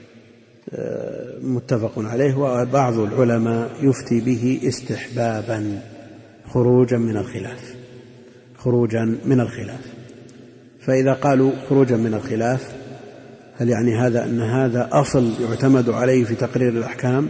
متفق عليه. وبعض العلماء يفتي به استحبابا خروجا من الخلاف. فإذا قالوا خروجا من الخلاف هل يعني هذا أن هذا أصل يعتمد عليه في تقرير الأحكام؟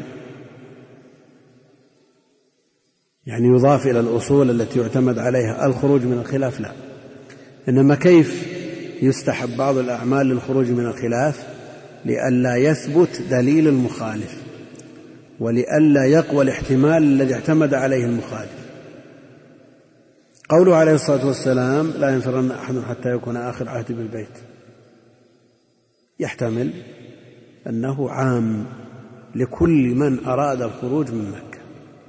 يعني يضاف إلى الأصول التي يعتمد عليها الخروج من الخلاف؟ لا، إنما كيف يستحب بعض الأعمال للخروج من الخلاف لئلا يثبت دليل المخالف ولئلا يقوى الاحتمال الذي اعتمد عليه المخالف. قوله عليه الصلاة والسلام لا ينفرن أحد حتى يكون آخر عهد بالبيت، يحتمل أنه عام لكل من أراد الخروج من مكة،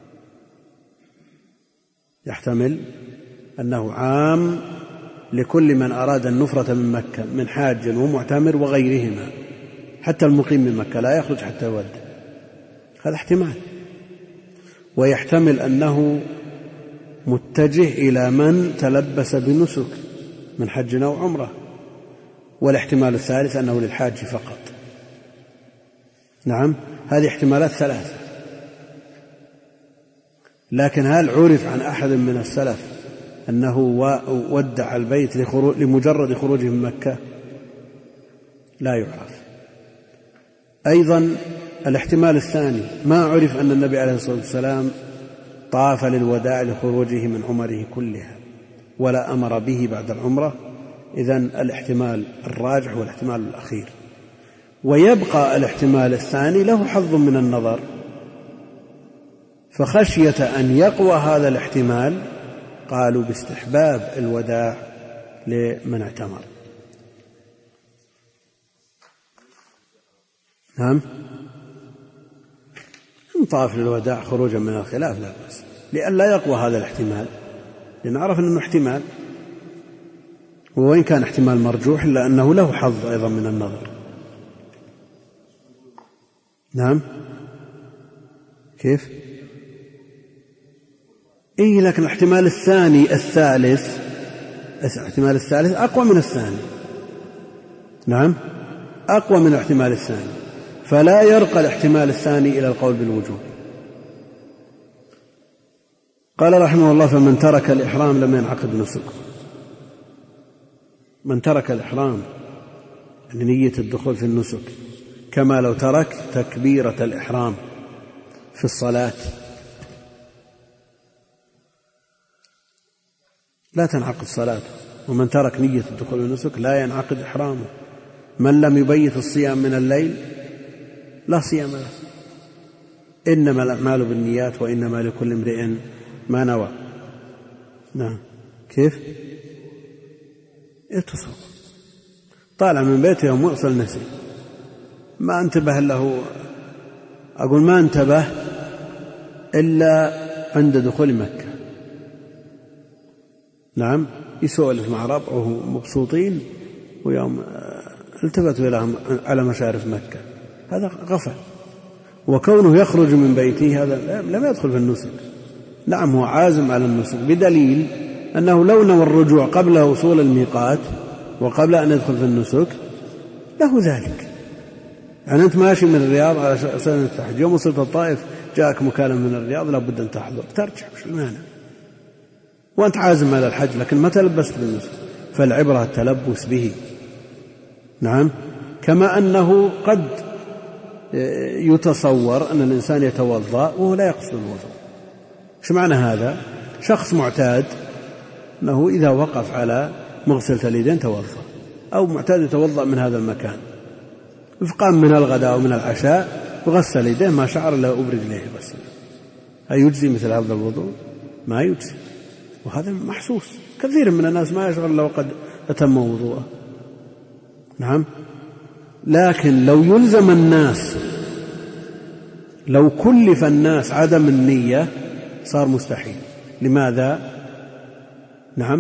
يحتمل أنه عام لكل من أراد النفرة من مكة من حاج ومعتمر وغيرهما، حتى المقيم من مكة لا يخرج حتى يودع، هذا احتمال. ويحتمل أنه متجه إلى من تلبس بنسك من حج أو عمرة، والاحتمال الثالث أنه للحاج فقط. نعم، هذه احتمالات ثلاثة. لكن هل عرف عن أحد من السلف أنه ودع البيت لمجرد خروجه من مكة؟ لا يعرف. أيضا الاحتمال الثاني ما عرف أن النبي عليه الصلاة والسلام طاف للوداع لخروجه من عمره كلها ولا أمر به بعد العمرة، إذن الاحتمال الراجح هو الاحتمال الأخير. ويبقى الاحتمال الثاني له حظ من النظر، فخشية أن يقوى هذا الاحتمال قالوا باستحباب الوداع لمن اعتمر. نعم، إن طاف للوداع خروجا من الخلاف لا بأس، لئلا يقوى هذا الاحتمال، لنعرف أنه احتمال، وإن كان احتمال مرجوح إلا أنه له حظ أيضا من النظر. نعم، كيف؟ إيه، لكن الاحتمال الثاني الثالث، الاحتمال الثالث أقوى من الثاني. نعم، أقوى من الاحتمال الثاني، فلا يرقى الاحتمال الثاني إلى القول بالوجوب. قال رحمه الله فمن ترك الإحرام لم ينعقد نسكه. من ترك الإحرام يعني نية الدخول في النسك، كما لو ترك تكبيرة الإحرام في الصلاة لا تنعقد صلاته. ومن ترك نية الدخول في النسك لا ينعقد إحرامه. من لم يبيت الصيام من الليل لا صيام له. إنما الأعمال بالنيات وإنما لكل امرئ ما نوى. نعم، كيف؟ اتصل طالع من بيته يوم وصل نسي، ما انتبه له، أقول ما انتبه إلا عند دخول مكة. نعم، يسولف مع ربعه مبسوطين، ويوم التفتوا لهم على مشارف مكة، هذا غفل. وكونه يخرج من بيته هذا لم يدخل في النسك. نعم، هو عازم على النسك بدليل أنه لو نوى الرجوع قبل وصول الميقات وقبل أن يدخل في النسك له ذلك. يعني أنت ماشي من الرياض على سنة التحج، يوم وصلت الطائف جاءك مكالمة من الرياض لا بد أن تحضر، ترجع، مش المانع، وأنت عازم على الحج لكن ما تلبست بالنسك، فالعبرة التلبس به. نعم، كما أنه قد يتصور أن الإنسان يتوضأ وهو لا يقصد الوضوء. إيش معنى هذا؟ شخص معتاد أنه إذا وقف على مغسلة اليدين توضأ، أو معتاد يتوضأ من هذا المكان، فقام من الغداء ومن العشاء وغسل يديه ما شعر إلا برجليه بس، هل يجزي مثل هذا الوضوء؟ ما يجزي، وهذا محسوس. كثير من الناس ما يشعر إلا وقد أتم وضوءه. نعم، لكن لو يلزم الناس، لو كلف الناس عدم النية صار مستحيل. لماذا؟ نعم،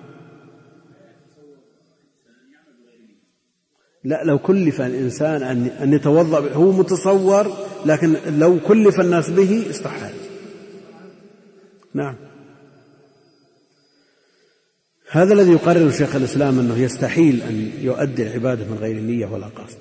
لا، لو كلف الإنسان أن يتوضأ هو متصور، لكن لو كلف الناس به استحال. نعم، هذا الذي يقرر شيخ الإسلام أنه يستحيل أن يؤدي العبادة من غير نية ولا قصد.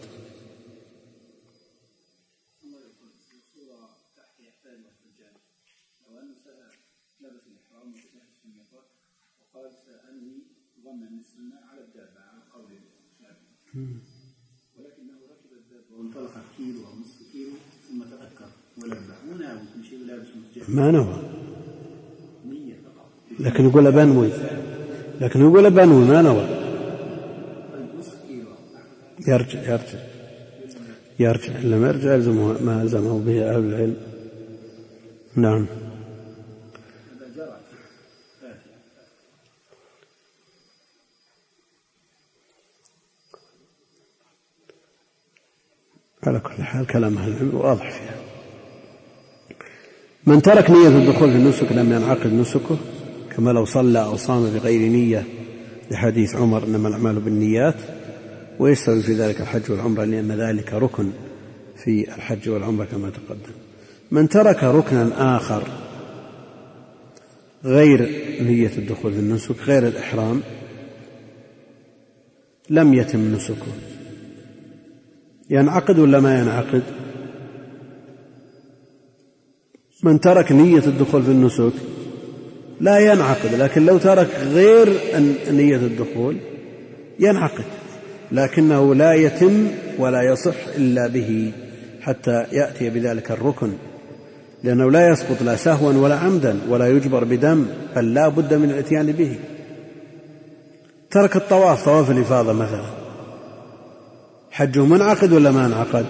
ولكن وانطلق كيلو أو نصف كيلو ثم تذكر ولبى هنا ويمشي ولابس متجهز ما نوى، لكن يقول بنوي، ما نوى. يرجع لما يرجع يلزمه ما ألزمه به أهل العلم. نعم. على كل حال كلام أهل العلم واضح فيها. من ترك نية الدخول في النسك لم ينعقد نسكه، كما لو صلى أو صام بغير نية، لحديث عمر إنما الأعمال بالنيات، ويستوي في ذلك الحج والعمرة لأن ذلك ركن في الحج والعمرة كما تقدم. من ترك ركنا آخر غير نية الدخول في النسك، غير الإحرام، لم يتم نسكه. ينعقد ولا ما ينعقد؟ من ترك نية الدخول في النسك لا ينعقد، لكن لو ترك غير نية الدخول ينعقد، لكنه لا يتم ولا يصح إلا به حتى يأتي بذلك الركن، لأنه لا يسقط لا سهوا ولا عمدا ولا يجبر بدم، بل لا بد من الاتيان به. ترك الطواف، طواف الإفاضة مثلا، حجه منعقد ولا ما انعقد؟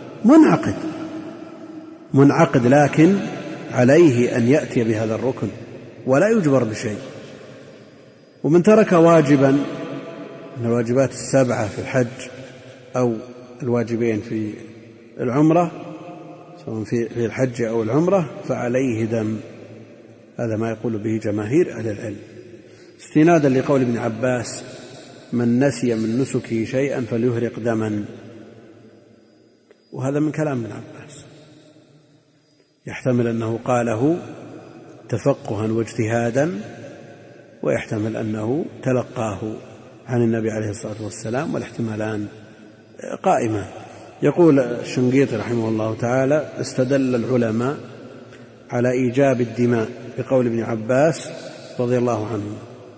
منعقد، لكن عليه أن يأتي بهذا الركن ولا يجبر بشيء. ومن ترك واجبا من الواجبات السبعة في الحج أو الواجبين في العمرة، سواء في الحج أو العمرة، فعليه دم. هذا ما يقول به جماهير أهل العلم، استنادا لقول ابن عباس: من نسي من نسكه شيئا فليهرق دما. وهذا من كلام ابن عباس، يحتمل أنه قاله تفقها واجتهادا، ويحتمل أنه تلقاه عن النبي عليه الصلاة والسلام، والاحتمالان قائمة. يقول الشنقيطي رحمه الله تعالى: استدل العلماء على إيجاب الدماء بقول ابن عباس رضي الله عنه،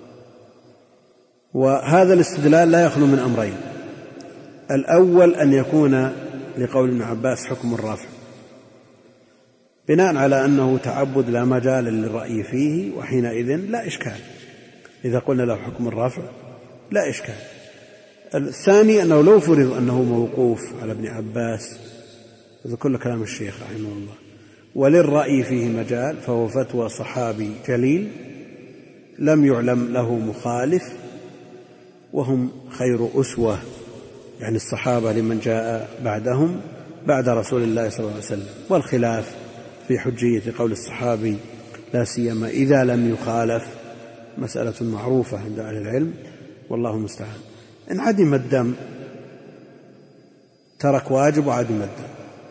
وهذا الاستدلال لا يخلو من أمرين: الأول أن يكون لقول ابن عباس حكم الرفع، بناء على أنه تعبد لا مجال للرأي فيه، وحينئذ لا إشكال، إذا قلنا له حكم الرفع لا إشكال. الثاني أنه لو فرض أنه موقوف على ابن عباس، هذا كل كلام الشيخ رحمه الله، وللرأي فيه مجال، فهو فتوى صحابي جليل لم يعلم له مخالف، وهم خير أسوة، يعني الصحابة لمن جاء بعدهم بعد رسول الله صلى الله عليه وسلم. والخلاف في حجية قول الصحابي لا سيما إذا لم يخالف مسألة معروفة عند أهل العلم، والله المستعان. إن عدم الدم ترك واجب وعدم الدم.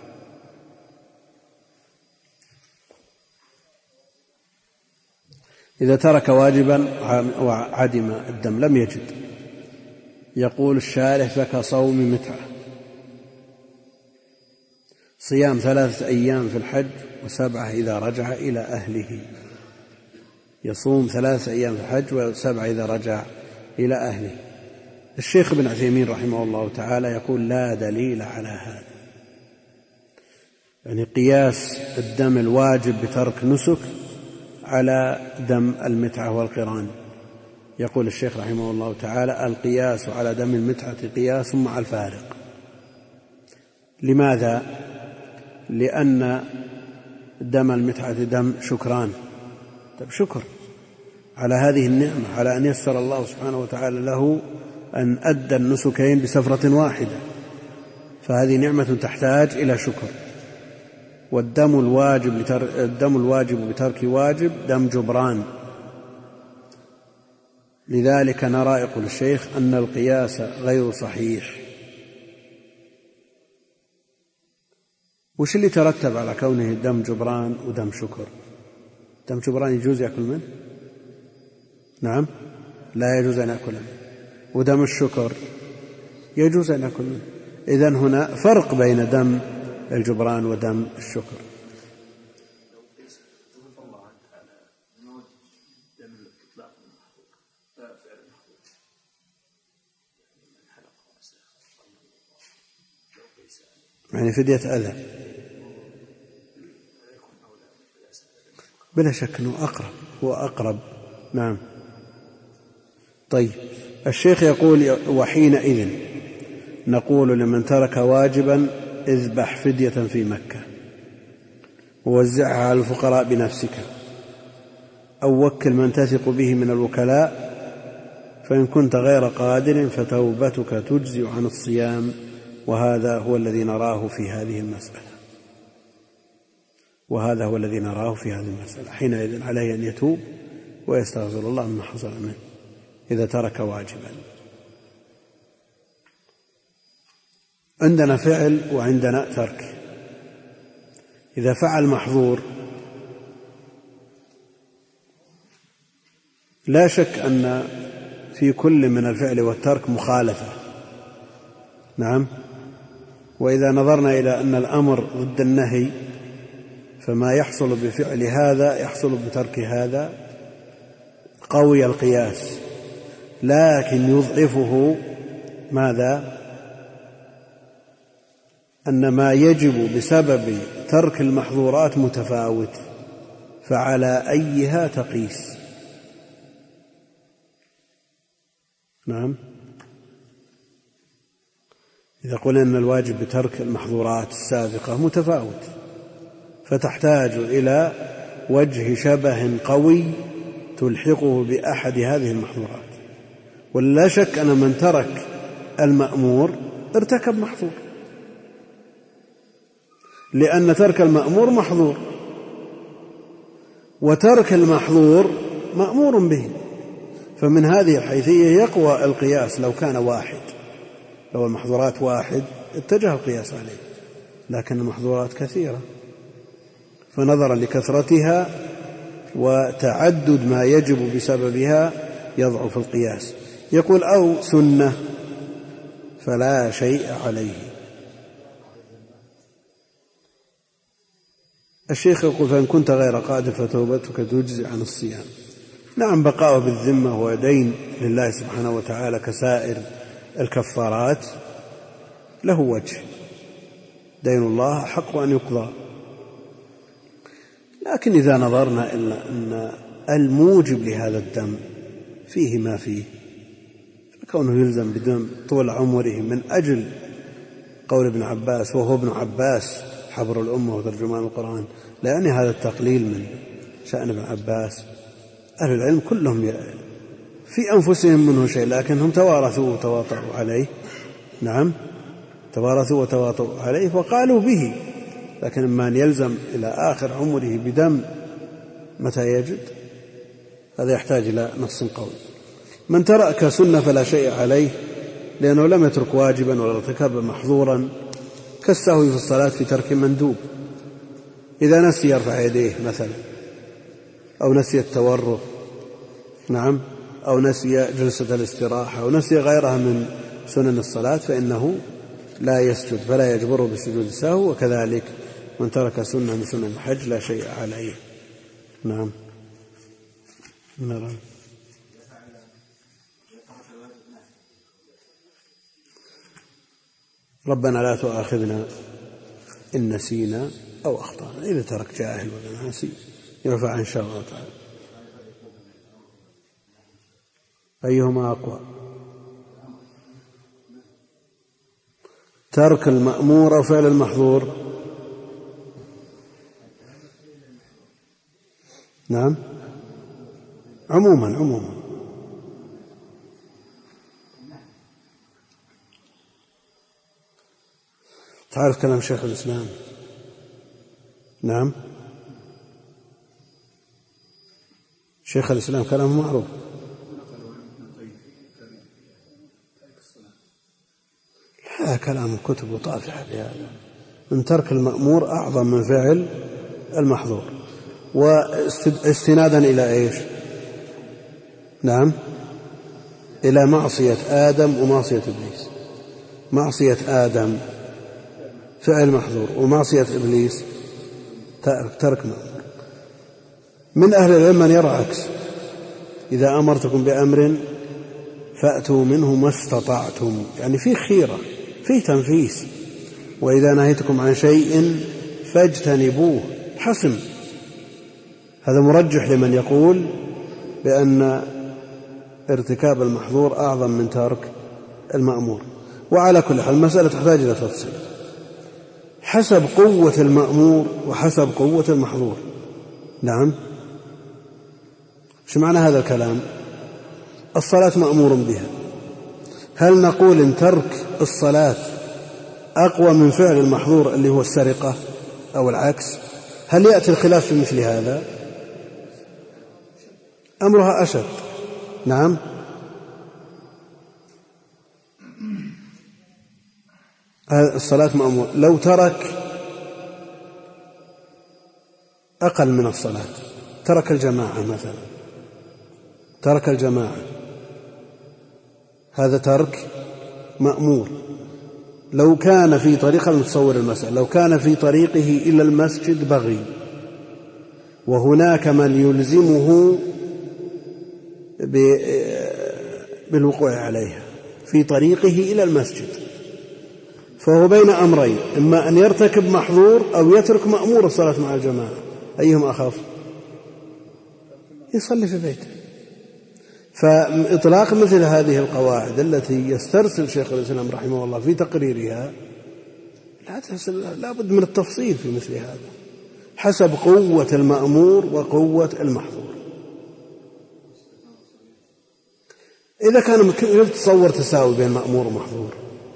إذا ترك واجبا وعدم الدم لم يجد، يقول الشارح: فكصوم متعة، صيام 3 أيام في الحج و7 إذا رجع إلى أهله. يصوم 3 أيام في الحج و7 إذا رجع إلى أهله. الشيخ ابن عثيمين رحمه الله تعالى يقول: لا دليل على هذا، يعني قياس الدم الواجب بترك نسك على دم المتعة والقران. يقول الشيخ رحمه الله تعالى: القياس على دم المتعة قياس مع الفارق. لماذا؟ لأن دم المتعة دم شكران، دم شكر على هذه النعمة، على أن يسر الله سبحانه وتعالى له أن أدى النسكين بسفرة واحدة، فهذه نعمة تحتاج إلى شكر. والدم الواجب بترك واجب دم جبران. لذلك نرى، يقول الشيخ، أن القياس غير صحيح. وش اللي ترتب على كونه دم جبران ودم شكر؟ دم جبران يجوز يأكل منه؟ نعم، لا يجوز أن يأكل منه. ودم الشكر يجوز أن يأكل منه. إذن هنا فرق بين دم الجبران ودم الشكر. يعني فدية أذى بلا شك أنه هو أقرب. نعم. طيب الشيخ يقول وحينئذ نقول لمن ترك واجبا اذبح فدية في مكة ووزعها على الفقراء بنفسك أو وكل من تثق به من الوكلاء، فإن كنت غير قادر فتوبتك تجزئ عن الصيام، وهذا هو الذي نراه في هذه المسألة. حينئذ عليه أن يتوب ويستغفر الله مما حصل منه إذا ترك واجبا. عندنا فعل وعندنا ترك. إذا فعل محظور لا شك أن في كل من الفعل والترك مخالفة. نعم. وإذا نظرنا إلى أن الأمر ضد النهي فما يحصل بفعل هذا يحصل بترك هذا قوي القياس، لكن يضعفه ماذا؟ أن ما يجب بسبب ترك المحظورات متفاوت، فعلى أيها تقيس. نعم. إذا قلنا أن الواجب بترك المحظورات السابقة متفاوت، فتحتاج إلى وجه شبه قوي تلحقه بأحد هذه المحظورات. ولا شك أن من ترك المأمور ارتكب محظور، لأن ترك المأمور محظور وترك المحظور مأمور به، فمن هذه الحيثية يقوى القياس لو كان واحد. لو المحظورات واحد اتجه القياس عليه، لكن المحظورات كثيرة، فنظرا لكثرتها وتعدد ما يجب بسببها يضعف القياس. يقول أو سنة فلا شيء عليه. الشيخ يقول فإن كنت غير قادر فتوبتك تجزئ عن الصيام. نعم، بقاء بالذمة ودين لله سبحانه وتعالى كسائر الكفارات له وجه، دين الله حق أن يقضى. لكن إذا نظرنا إلى أن الموجب لهذا الدم فيه ما فيه، فكونه يلزم بدم طول عمره من أجل قول ابن عباس، وهو ابن عباس حبر الأمة وترجمان القرآن، لا يعني هذا التقليل من شأن ابن عباس. أهل العلم كلهم في أنفسهم منه شيء، لكنهم توارثوا وتواطؤوا عليه. نعم، توارثوا وتواطؤوا عليه وقالوا به، لكن من يلزم إلى آخر عمره بدم متى يجد؟ هذا يحتاج إلى نص قوي. من ترك سنة فلا شيء عليه، لأنه لم يترك واجبا ولا ارتكب محظورا، كالسهو في الصلاة في ترك مندوب. إذا نسي يرفع يديه مثلا، أو نسي التورك، نعم، أو نسي جلسة الاستراحة، أو نسي غيرها من سنن الصلاة، فإنه لا يسجد، فلا يجبره بسجود السهو. وكذلك من ترك سنة من سنن الحج لا شيء عليه. نعم. نرى ربنا لا تؤاخذنا إن نسينا أو أخطأنا. إذا ترك جاهل ولا ناسي يرفع إن شاء الله تعالى. أيهما أقوى؟ ترك المأمور أو فعل المحظور؟ نعم، عموما تعرف كلام شيخ الإسلام؟ نعم، شيخ الإسلام كلامه معروف. لا، كلام كتب وطافحة بهذا. من ترك المأمور أعظم من فعل المحظور. واستنادا إلى إيش؟ نعم، إلى معصية آدم ومعصية إبليس. معصية آدم فعل محظور، ومعصية إبليس ترك مأمور. من أهل العلم من يرى عكس: إذا أمرتكم بأمر فأتوا منه ما استطعتم، يعني فيه خيرة، فيه تنفيس. وإذا نهيتكم عن شيء فاجتنبوه. حسم. هذا مرجح لمن يقول بأن ارتكاب المحظور أعظم من ترك المأمور. وعلى كل حال المسألة تحتاج إلى تفصيل حسب قوة المأمور وحسب قوة المحظور. نعم. شو معنى هذا الكلام؟ الصلاة مأمور بها، هل نقول إن ترك الصلاة أقوى من فعل المحظور اللي هو السرقة أو العكس؟ هل يأتي الخلاف في مثل هذا؟ أمرها أشد. نعم. الصلاة مأمور، لو ترك أقل من الصلاة، ترك الجماعة مثلا، ترك الجماعة، هذا ترك مأمور. لو كان في طريق، نتصور المسألة، لو كان في طريقه إلى المسجد بغي وهناك من يلزمه بالوقوع عليها في طريقه إلى المسجد، فهو بين أمرين، إما أن يرتكب محظور أو يترك مأمور الصلاة مع الجماعة، أيهم أخف؟ يصلي في بيته. فإطلاق مثل هذه القواعد التي يسترسل شيخ الإسلام رحمه الله في تقريرها لا بد من التفصيل في مثل هذا حسب قوة المأمور وقوة المحظور. إذا كان كيف تصور تساوي بين مأمور ومحظور؟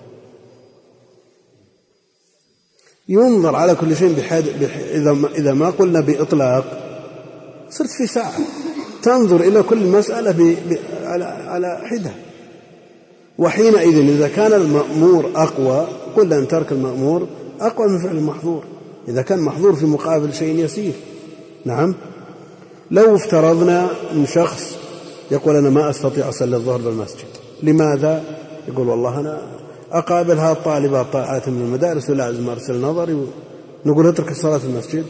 ينظر على كل شيء إذا ما قلنا بإطلاق صرت في ساعة تنظر إلى كل مسألة على حدة، وحينئذ إذا كان المأمور أقوى قلنا أن ترك المأمور أقوى من فعل المحظور إذا كان محظور في مقابل شيء يسير. نعم. لو افترضنا أن شخص يقول أنا ما أستطيع أصلي الظهر بالمسجد، لماذا؟ يقول والله أنا أقابلها الطالبات طالعات من المدارس ولازم أرسل نظري، نقول اترك الصلاة في المسجد.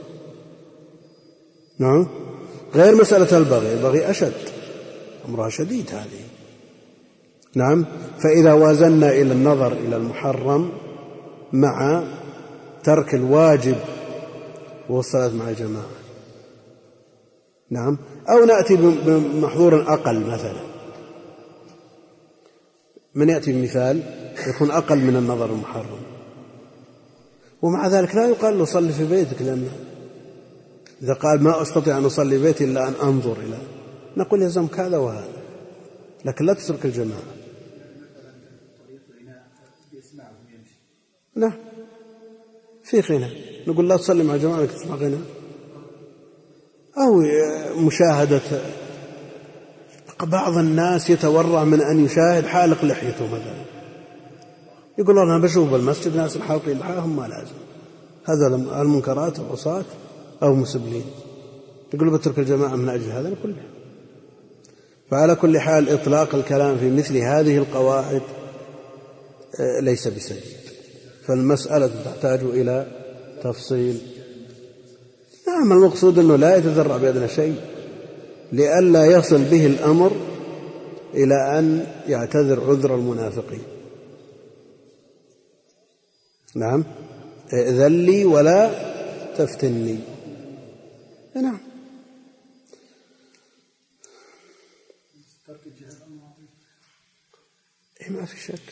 نعم. غير مسألة البغي، البغي أشد، أمرها شديد هذه. نعم. فإذا وازنا إلى النظر إلى المحرم مع ترك الواجب والصلاة مع الجماعة، نعم، أو نأتي بمحظور أقل مثلا، من يأتي بمثال يكون أقل من النظر المحرم، ومع ذلك لا يقال له صلي في بيتك، لأن إذا قال ما أستطيع أن أصلي في بيتي إلا أن أنظر إلى، نقول يلزمك هذا وهذا، لكن لا تترك الجماعة. نعم. في غنى، نقول لا تصلي مع جماعة لك تسمع غنى، أو مشاهدة بعض الناس يتورع من أن يشاهد حالق لحيته مثلا، يقول أنا بشوف بالمسجد ناس حالقين لحاهم ما لازم، هذا المنكرات والعصاة أو مسبلين، يقول بترك الجماعة من أجل هذا كله. فعلى كل حال إطلاق الكلام في مثل هذه القواعد ليس بسديد، فالمسألة تحتاج إلى تفصيل. نعم. المقصود أنه لا يتذرع بأدنى شيء لئلا يصل به الأمر إلى أن يعتذر عذر المنافقين. نعم. ائذن لي ولا تفتني. نعم. ما في شك.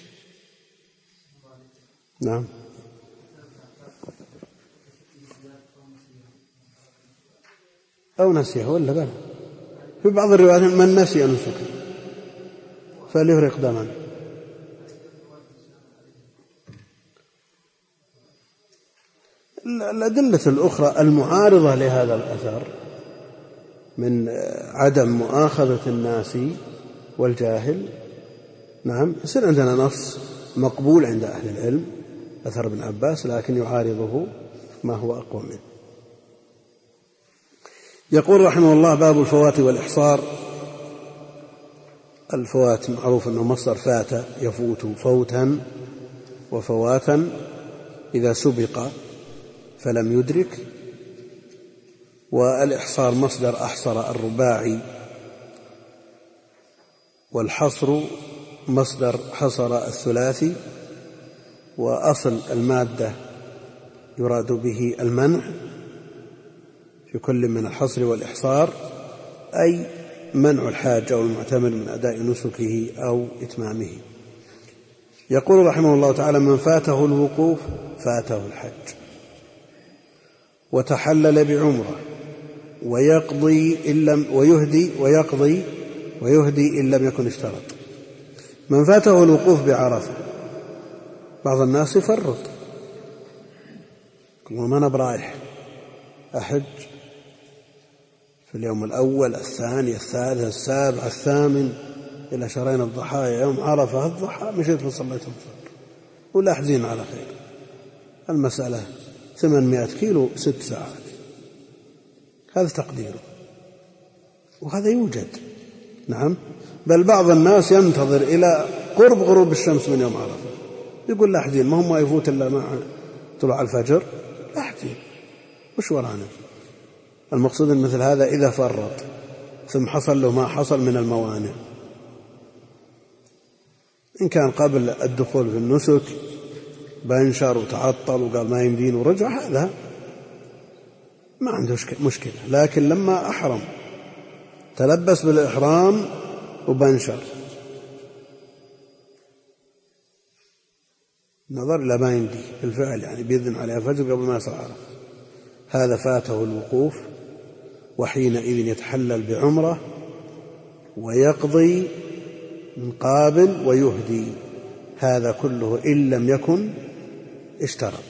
نعم. أو نسيه ولا لا، في بعض الروايات من نسي نسكه فليهرق دما. الأدلة الأخرى المعارضة لهذا الأثر من عدم مؤاخذة الناس والجاهل، نعم، يصير عندنا نص مقبول عند أهل العلم أثر ابن عباس، لكن يعارضه ما هو أقوى منه. يقول رحمه الله: باب الفوات والإحصار. الفوات معروف أنه مصدر فات يفوت فوتا وفواتا إذا سبق فلم يدرك، والإحصار مصدر أحصر الرباعي، والحصر مصدر حصر الثلاثي، وأصل المادة يراد به المنع في كل من الحصر والإحصار، أي منع الحاج أو المعتمر من أداء نسكه أو إتمامه. يقول رحمه الله تعالى: من فاته الوقوف فاته الحج، وتحلل بعمرة، ويهدي إن لم يكن اشترط. من فاته الوقوف بعرفة، بعض الناس يفرط، يقول ما أنا برايح أحج في اليوم الأول الثاني الثالث السابع الثامن إلى شهرين الضحايا، يوم عرفة الضحى مشيت وصليت الظهر ولا أحزين على خير. المسألة 800 كيلو 6 ساعات، هذا تقديره، وهذا يوجد. نعم، بل بعض الناس ينتظر إلى قرب غروب الشمس من يوم عرفة، يقول لا أحزين، ما هو ما يفوت إلا مع طلوع الفجر، لا أحزين، وش ورانا. المقصود أن مثل هذا إذا فرط ثم حصل له ما حصل من الموانع، إن كان قبل الدخول في النسك بانشر وتعطل وقال ما يمدين ورجع، هذا ما عنده مشكلة. لكن لما أحرم تلبس بالإحرام وبانشر، نظر إلى ما يمدي بالفعل، يعني بيذن عليها فجر قبل ما يصل عرفة، هذا فاته الوقوف، وحينئذ يتحلل بعمرة ويقضي من قابل ويهدي، هذا كله إن لم يكن اشترط.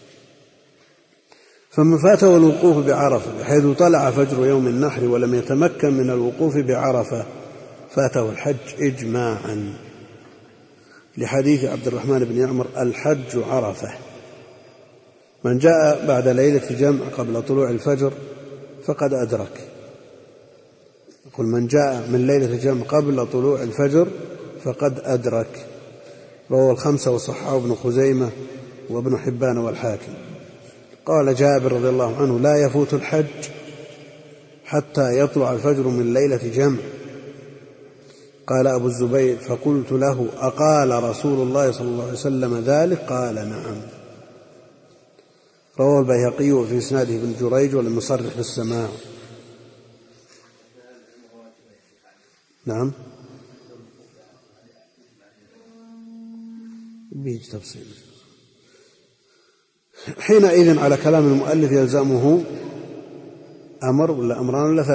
فمن فاته الوقوف بعرفة بحيث طلع فجر يوم النحر ولم يتمكن من الوقوف بعرفة فاته الحج إجماعا، لحديث عبد الرحمن بن يعمر: الحج عرفة. من جاء بعد ليلة جمع قبل طلوع الفجر فقد أدرك. يقول: من جاء من ليلة جمع قبل طلوع الفجر فقد أدرك. رواه الخمسة وصححه ابن خزيمة وابن حبان والحاكم. قال جابر رضي الله عنه: لا يفوت الحج حتى يطلع الفجر من ليلة جمع. قال أبو الزبير: فقلت له: أقال رسول الله صلى الله عليه وسلم ذلك؟ قال: نعم. رواه البيهقي وفي إسناده ابن جريج ولم يصرح بالسماع. نعم، بيج تفصيل. حينئذ على كلام المؤلف يلزمه أمر ولا أمران ولا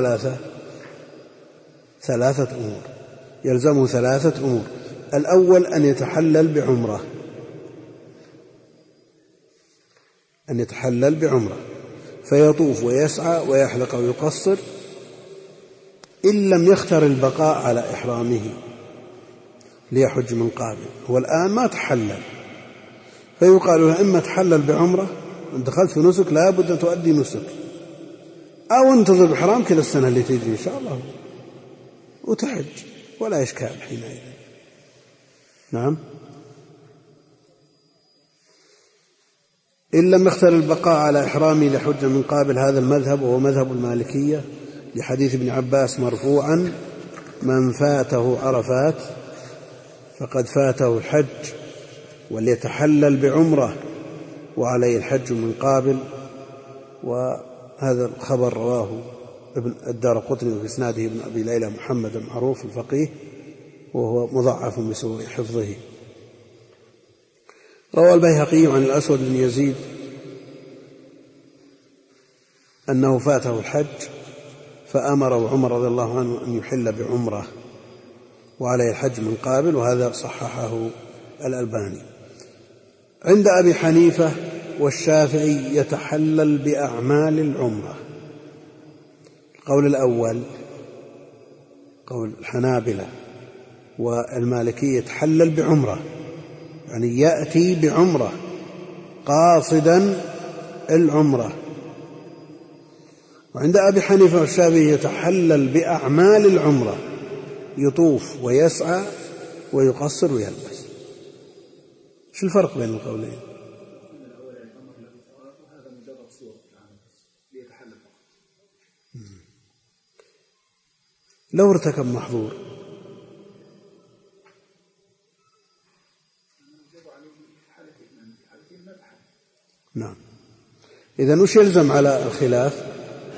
ثلاثة أمور. يلزمه 3 أمور. الأول أن يتحلل بعمرة، فيطوف ويسعى ويحلق ويقصر إن لم يختر البقاء على إحرامه ليحج من قابل. هو الآن ما تحلل، فيقال له: إما تحلل بعمرة، دخلت في نسك لا بد أن تؤدي نسك، أو انتظر بإحرام كل السنة اللي تجي إن شاء الله وتحج ولا إشكال حينئذ. نعم، إن لم يختر البقاء على إحرامه لحج من قابل. هذا المذهب وهو مذهب المالكية، لحديث ابن عباس مرفوعا: من فاته عرفات فقد فاته الحج، وليتحلل بعمرة وعليه الحج من قابل. وهذا الخبر رواه ابن الدارقطني وفي إسناده ابن أبي ليلى محمد المعروف الفقيه، وهو مضعف بسوء حفظه. روى البيهقي عن الأسود بن يزيد أنه فاته الحج فأمره عمر رضي الله عنه أن يحل بعمرة وعليه الحج من قابل، وهذا صححه الألباني. عند أبي حنيفة والشافعي يتحلل بأعمال العمرة. القول الأول قول الحنابلة والمالكية: يتحلل بعمرة، يعني يأتي بعمرة قاصدا العمرة. وعند أبي حنيفة والشافعي يتحلل بأعمال العمرة، يطوف ويسعى ويقصر ويلبس. شو الفرق بين القولين؟ لو ارتكب محظور نعم. إذن وش يلزم على الخلاف؟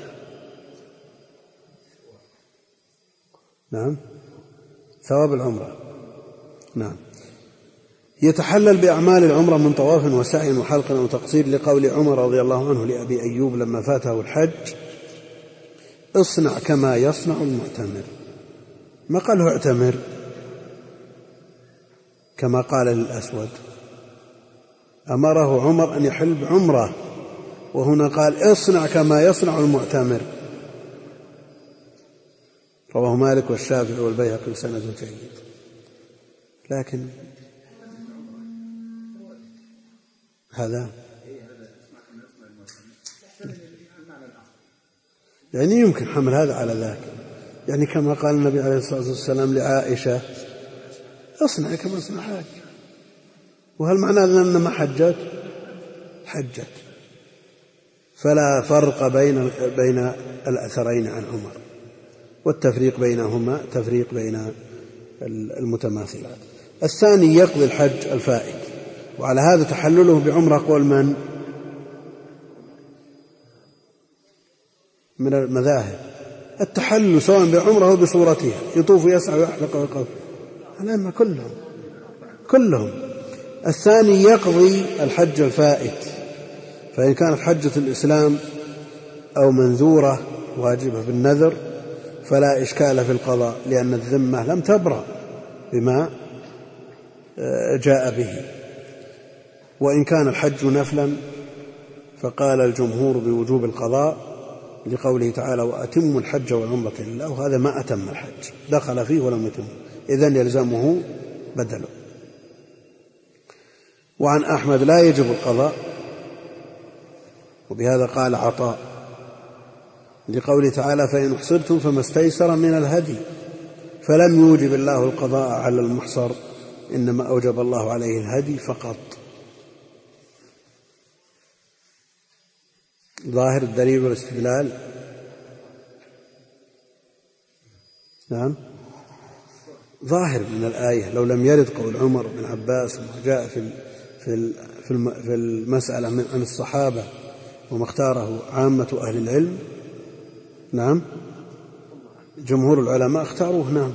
نعم، ثواب العمرة. نعم. يتحلل بأعمال العمرة من طواف وسعي وحلق وتقصير، لقول عمر رضي الله عنه لأبي أيوب لما فاته الحج: اصنع كما يصنع المعتمر. ما قاله اعتمر كما قال للأسود، أمره عمر أن يحل بعمرة، وهنا قال اصنع كما يصنع المعتمر. رواه مالك والشافعي والبيهقي سند جيد. لكن هذا يعني يمكن حمل هذا على ذاك، يعني كما قال النبي عليه الصلاة والسلام لعائشة: اصنع كما صنعك. وهل معنى أن ما حجت؟ حجت. فلا فرق بين الأثرين عن عمر، والتفريق بينهما تفريق بين المتماثلات. الثاني يقضي الحج الفائت، وعلى هذا تحلله بعمرة قول من المذاهب التحلل سواء بعمره بصورتها، يطوف يسعى ويحلق ويقف، الأئمة كلهم. الثاني يقضي الحج الفائت، فإن كانت حجة الإسلام أو منذورة واجبة بالنذر فلا إشكال في القضاء، لأن الذمة لم تبرأ بما جاء به. وإن كان الحج نفلا فقال الجمهور بوجوب القضاء، لقوله تعالى: وأتموا الحج والعمرة لله، وهذا ما أتم الحج، دخل فيه ولم يتم، إذن يلزمه بدله. وعن أحمد لا يجب القضاء، وبهذا قال عطاء، لقوله تعالى: فإن أحصرتم فما استيسر من الهدي، فلم يوجب الله القضاء على المحصر، إنما أوجب الله عليه الهدي فقط. ظاهر الدليل والاستدلال. نعم، ظاهر من الآية. لو لم يرد قول عمر بن عباس وما جاء في المسألة عن الصحابة وما اختاره عامة أهل العلم، نعم، جمهور العلماء اختاروه. نعم.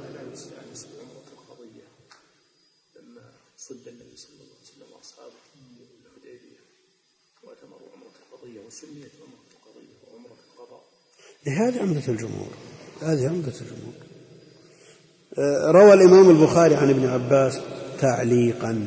صد النبي صلى الله عليه وسلم واصحابه في الحديبيه واعتمروا عمره القضيه وسميت عمره القضيه وعمره القضاء. هذه عمدة الجمهور. روى الإمام البخاري عن ابن عباس تعليقا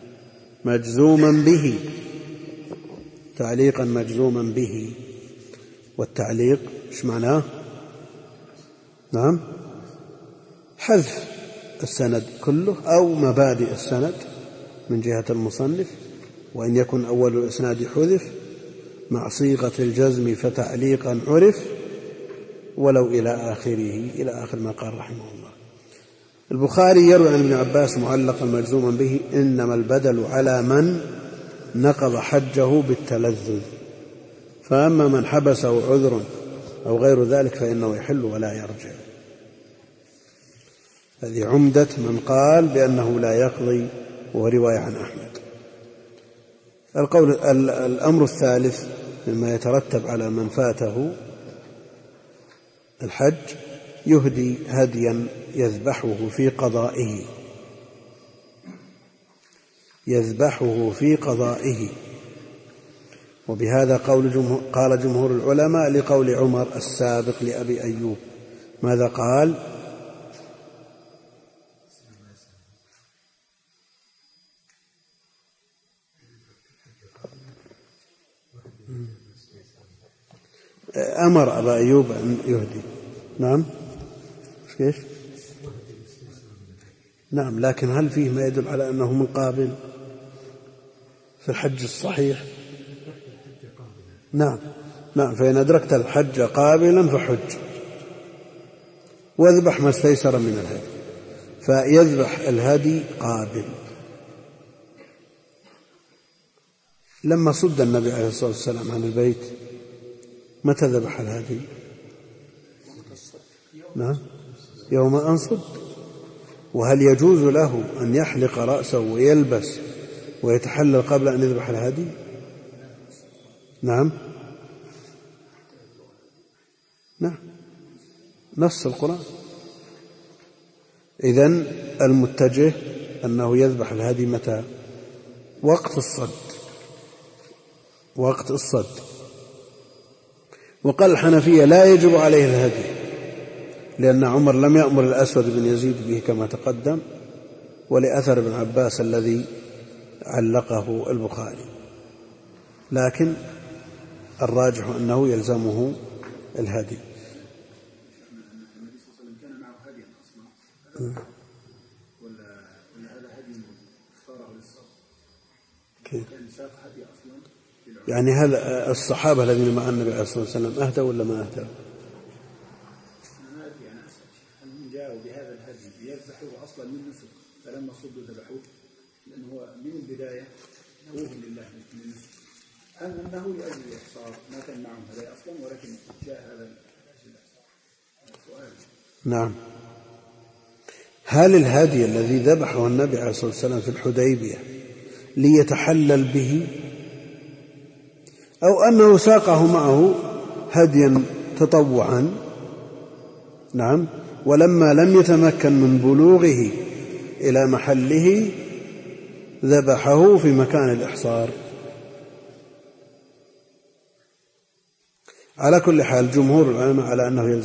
مجزوما به. والتعليق ايش معناه؟ نعم، حذف السند كله أو مبادئ السند من جهة المصنف، وإن يكن أول الإسناد حذف مع صيغة الجزم فتعليقا عرف ولو إلى آخر ما قال رحمه الله. البخاري يروي عن ابن عباس معلقا مجزوما به: إنما البدل على من نقض حجه بالتلذذ، فأما من حبسه عذر أو غير ذلك فإنه يحل ولا يرجع. هذه عمدة من قال بأنه لا يقضي، وهو رواية عن أحمد. الأمر الثالث مما يترتب على من فاته الحج: يهدي هديا يذبحه في قضائه. وبهذا قال جمهور العلماء لقول عمر السابق لأبي أيوب. ماذا قال؟ أمر أبا أيوب أن يهدي. نعم، كيف؟ نعم، لكن هل فيه ما يدل على أنه من قابل في الحج الصحيح؟ نعم، فإن أدركت الحج قابلا فحج، واذبح ما استيسر من الهدي، فيذبح الهدي قابل. لما صد النبي عليه الصلاة والسلام عن البيت متى ذبح الهدي؟ نعم، يوم أن صد. وهل يجوز له أن يحلق رأسه ويلبس ويتحلل قبل أن يذبح الهدي؟ نعم نص القرآن. إذن المتجه أنه يذبح الهدي متى؟ وقت الصد. وقال الحنفية لا يجب عليه الهدي، لأن عمر لم يأمر الأسود بن يزيد به كما تقدم، ولأثر ابن عباس الذي علقه البخاري، لكن الراجح أنه يلزمه الهدي. النبي صلى الله عليه وسلم كان معه هدي أصلا ولا هذا هدي اختاره للصوم؟ كان ساق هدي أصلا يعني هل الصحابة الذين مع النبي عليه الصلاة والسلام أهدوا ولا ما أهدوا؟ أنا أدري، أنا أسأل هل جاءوا بهذا الهدي ليذبحوه أصلا من نسك فلما صدوا ذبحوه لأنه هو من البداية نوه لله من النسك، أم أنه لأجل الإحصار ما كان معهم هدي أصلا ولكن جاء هذا السؤال؟ نعم. هل الهدي الذي ذبحه النبي عليه الصلاة والسلام في الحديبية ليتحلل به، أو أنه ساقه معه هديا تطوعا؟ نعم. ولما لم يتمكن من بلوغه إلى محله ذبحه في مكان الإحصار. على كل حال جمهور العلماء على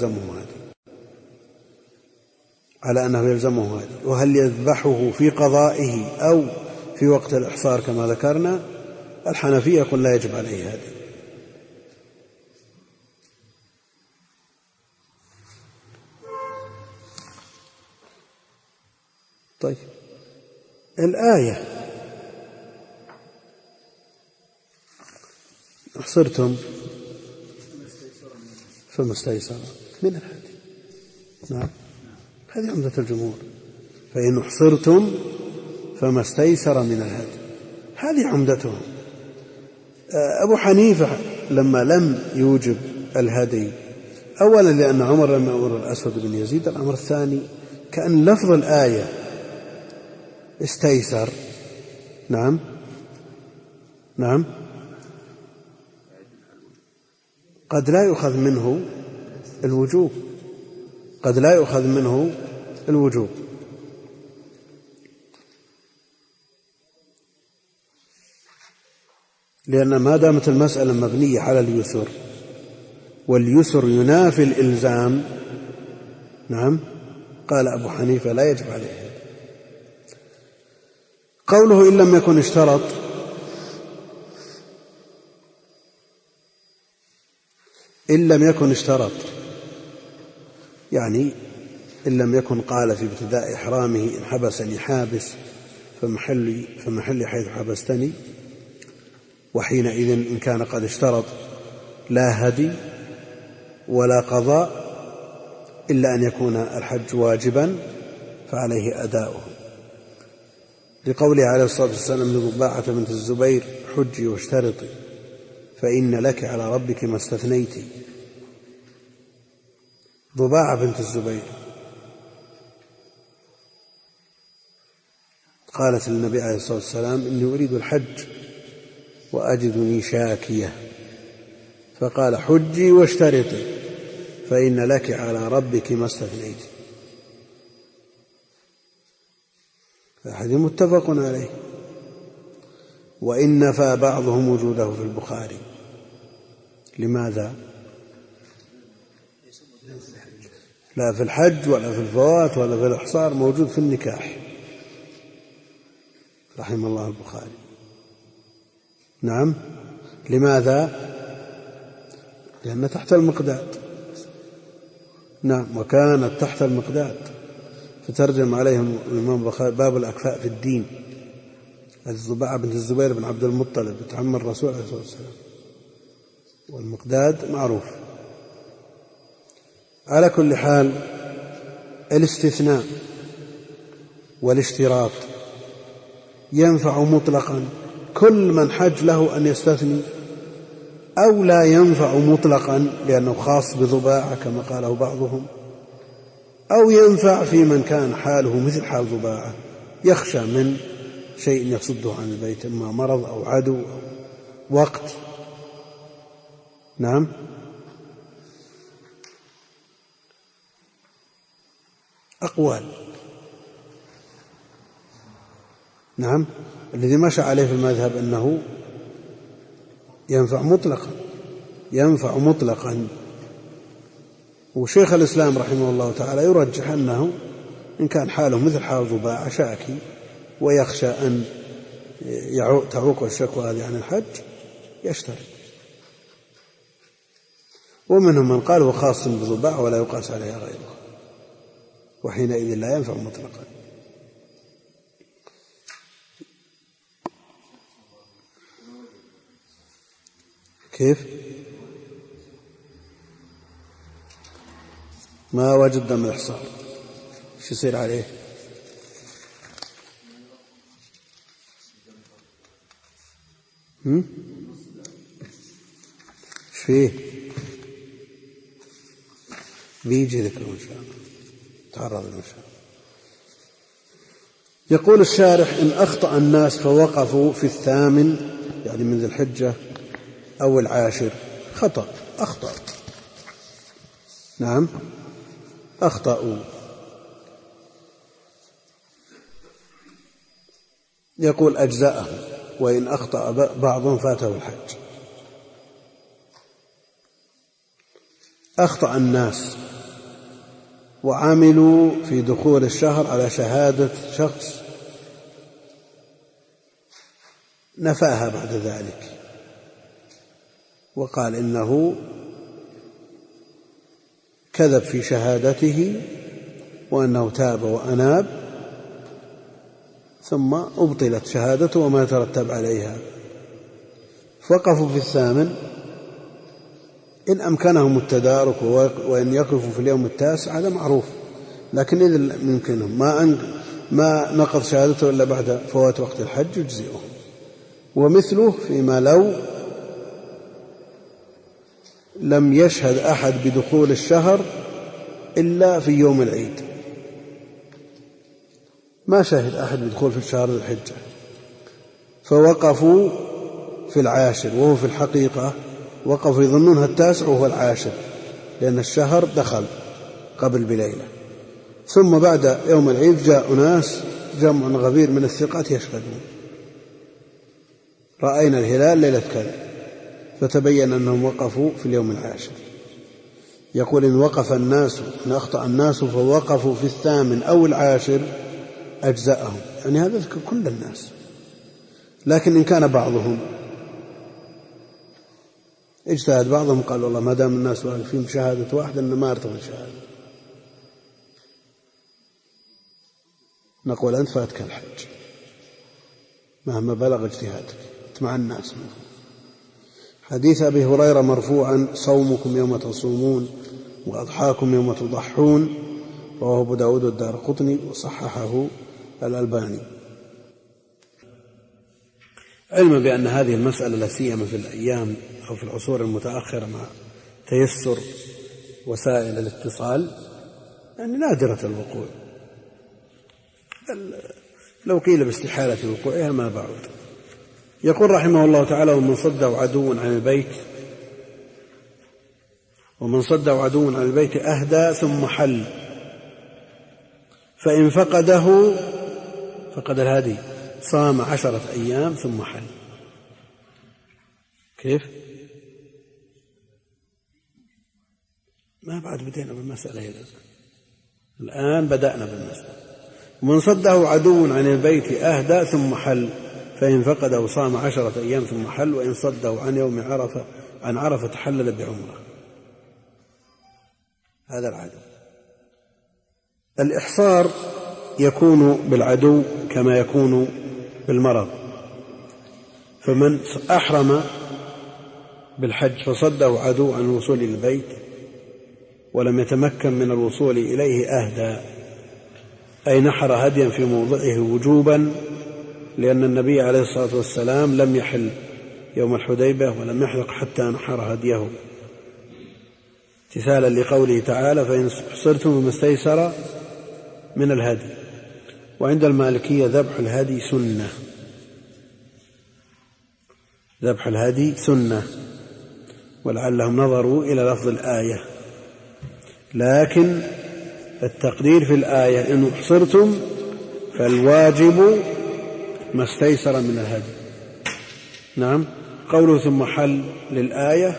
أنه يلزمه هدي، وهل يذبحه في قضائه أو في وقت الإحصار كما ذكرنا؟ الحنفية يقول لا يجب عليه هدي. طيب، الآية أحصرتم فما استيسر من الهدي. نعم، هذه عمدة الجمهور، فإن أحصرتم فما استيسر من الهدي، هذه عمدتهم. أبو حنيفة لما لم يوجب الهدي، أولا لأن عمر لم يأمر الأسود بن يزيد، الأمر الثاني كأن لفظ الآية استيسر. نعم قد لا يؤخذ منه الوجوب، لأن ما دامت المسألة مبنية على اليسر واليسر ينافي الإلزام، نعم، قال أبو حنيفة لا يجب عليه. قوله إن لم يكن اشترط، يعني إن لم يكن قال في ابتداء إحرامه إن حبسني حابس فمحلي حيث حبستني، وحينئذ إن كان قد اشترط لا هدي ولا قضاء إلا أن يكون الحج واجبا فعليه أداؤه، لقوله عليه الصلاة والسلام لضباعة بنت الزبير حجي واشترطي فإن لك على ربك ما استثنيت. ضباعة بنت الزبير قالت للنبي عليه الصلاة والسلام إني أريد الحج وأجدني شاكية، فقال حجي واشترطي فإن لك على ربك ما استثنيت. فهذا متفق عليه. وإن نفى بعضهم وجوده في البخاري. لماذا؟ لا في الحج ولا في الفوات ولا في الإحصار، موجود في النكاح رحم الله البخاري. نعم. لماذا؟ لأن تحت المقداد. نعم، وكانت تحت المقداد، فترجم عليهم الإمام البخاري باب الأكفاء في الدين. الضباعة بنت الزبير بن عبد المطلب بتعم الرسول عليه الصلاة والسلام، والمقداد معروف. على كل حال الاستثناء والاشتراط ينفع مطلقا، كل من حج له أن يستثني، أو لا ينفع مطلقا لأنه خاص بضباعة كما قاله بعضهم، أو ينفع في من كان حاله مثل حال ضباعة يخشى من شيء يصده عن البيت، إما مرض أو عدو أو وقت، نعم. أقوال. نعم. الذي مشى عليه في المذهب أنه ينفع مطلقا وشيخ الإسلام رحمه الله تعالى يرجح أنه إن كان حاله مثل حال ضباع شاكي ويخشى أن تعوق الشكوى هذه عن الحج يشترط. ومنهم من قال هو خاص بضباع ولا يقاس عليها غيره، وحينئذ لا ينفع مطلقا. كيف؟ ما وجد دم الإحصار شو يصير عليه؟ فيه بيجي ذكره إن شاء الله، تعرض إن شاء الله. يقول الشارح: إن أخطأ الناس فوقفوا في 8 يعني من ذي الحجة أو 10 أخطأ. نعم أخطأوا. يقول أجزاءه، وإن أخطأ بعضهم فاته الحج. أخطأ الناس وعملوا في دخول الشهر على شهادة شخص نفاها بعد ذلك وقال إنه كذب في شهادته وأنه تاب وأناب، ثم أبطلت شهادته وما ترتب عليها. وقفوا في 8 إن أمكنهم التدارك، وإن يقفوا في اليوم 9 هذا معروف، لكن إذا يمكنهم ما نقض شهادته إلا بعد فوات وقت الحج يجزئهم. ومثله فيما لو لم يشهد أحد بدخول الشهر إلا في يوم العيد، ما شهد أحد بدخول في الشهر الحجة، فوقفوا في 10 وهو في الحقيقة وقفوا يظنونها 9 وهو 10 لأن الشهر دخل قبل بليلة. ثم بعد يوم العيد جاء ناس جمع غفير من الثقات يشهدون رأينا الهلال ليلة كذا، فتبين أنهم وقفوا في اليوم 10. يقول إن أخطأ الناس فوقفوا في 8 أو 10 أجزاءهم، يعني هذا ذكر كل الناس. لكن إن كان بعضهم اجتهد، بعضهم قال والله ما دام الناس واقفين بشهادة واحدة إن ما ارتضي الشهادة، نقول أنت فاتك الحج مهما بلغ اجتهادك مع الناس. حديث أبي هريرة مرفوعا: صومكم يوم تصومون وأضحاكم يوم تضحون، رواه أبو داود والدارقطني وصححه الألباني. علم بأن هذه المسألة لا سيما في الأيام أو في العصور المتأخرة مع تيسر وسائل الاتصال يعني نادرة الوقوع، لو قيل باستحالة وقوعها ما بعد. يقول رحمه الله تعالى: ومن صده عدو عن البيت أهدى ثم حل، فإن فقد الهدي صام 10 أيام ثم حل. كيف؟ ما بعد بدينا بالمسألة الآن بدأنا بالمسألة. ومن صده عدو عن البيت أهدى ثم حل، فإن فقده صام 10 أيام ثم حل، وإن صده عن يوم عرفة تحلل بعمره. هذا العدو. الإحصار يكون بالعدو كما يكون بالمرض، فمن أحرم بالحج فصده عدو عن الوصول إلى البيت ولم يتمكن من الوصول إليه أهدى، أي نحر هديا في موضعه وجوبا، لأن النبي عليه الصلاة والسلام لم يحل يوم الحديبة ولم يحلق حتى نحر هديه، امتثالا لقوله تعالى: فإن حصرتم بما استيسر من الهدي. وعند المالكية ذبح الهدي سنة، ولعلهم نظروا إلى لفظ الآية، لكن التقدير في الآية إن أحصرتم فالواجب ما استيسر من الهدي. نعم. قوله ثم حل للآية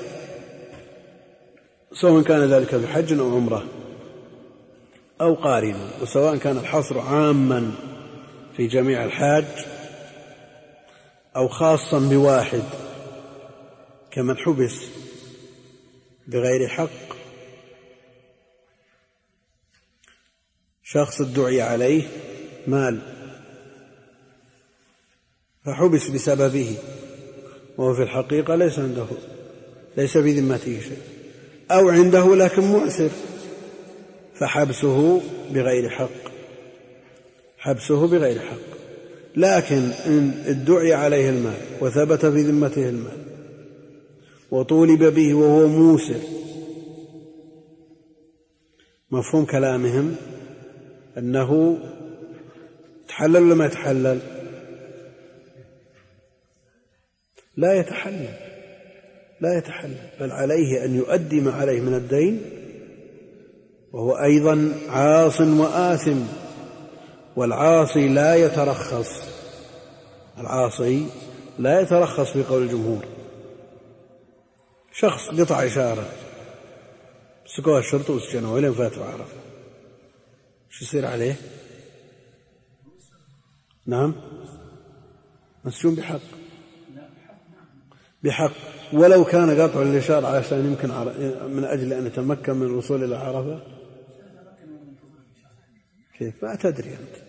سواء كان ذلك بحج أو عمرة أو قارنا، وسواء كان الحصر عاما في جميع الحاج أو خاصا بواحد كمن حبس بغير حق، شخص ادعي عليه مال فحبس بسببه وهو في الحقيقة ليس بذمته شيء، أو عنده لكن مؤسر فحبسه بغير حق، لكن إن ادعي عليه المال وثبت في ذمته المال وطولب به وهو موسر، مفهوم كلامهم أنه يتحلل ولا ما يتحلل؟ لا يتحلل، بل عليه أن يؤدي ما عليه من الدين، وهو أيضا عاص وآثم، والعاصي لا يترخص في قول الجمهور. شخص قطع إشارة مسكوها الشرطة وسجنوه ولين فاتوا عرفة، شو يصير عليه؟ نعم، مسجون بحق، ولو كان قطع الإشارة عشان يمكن من أجل أن يتمكن من الوصول إلى عرفة. كيف؟ ما تدري أنت.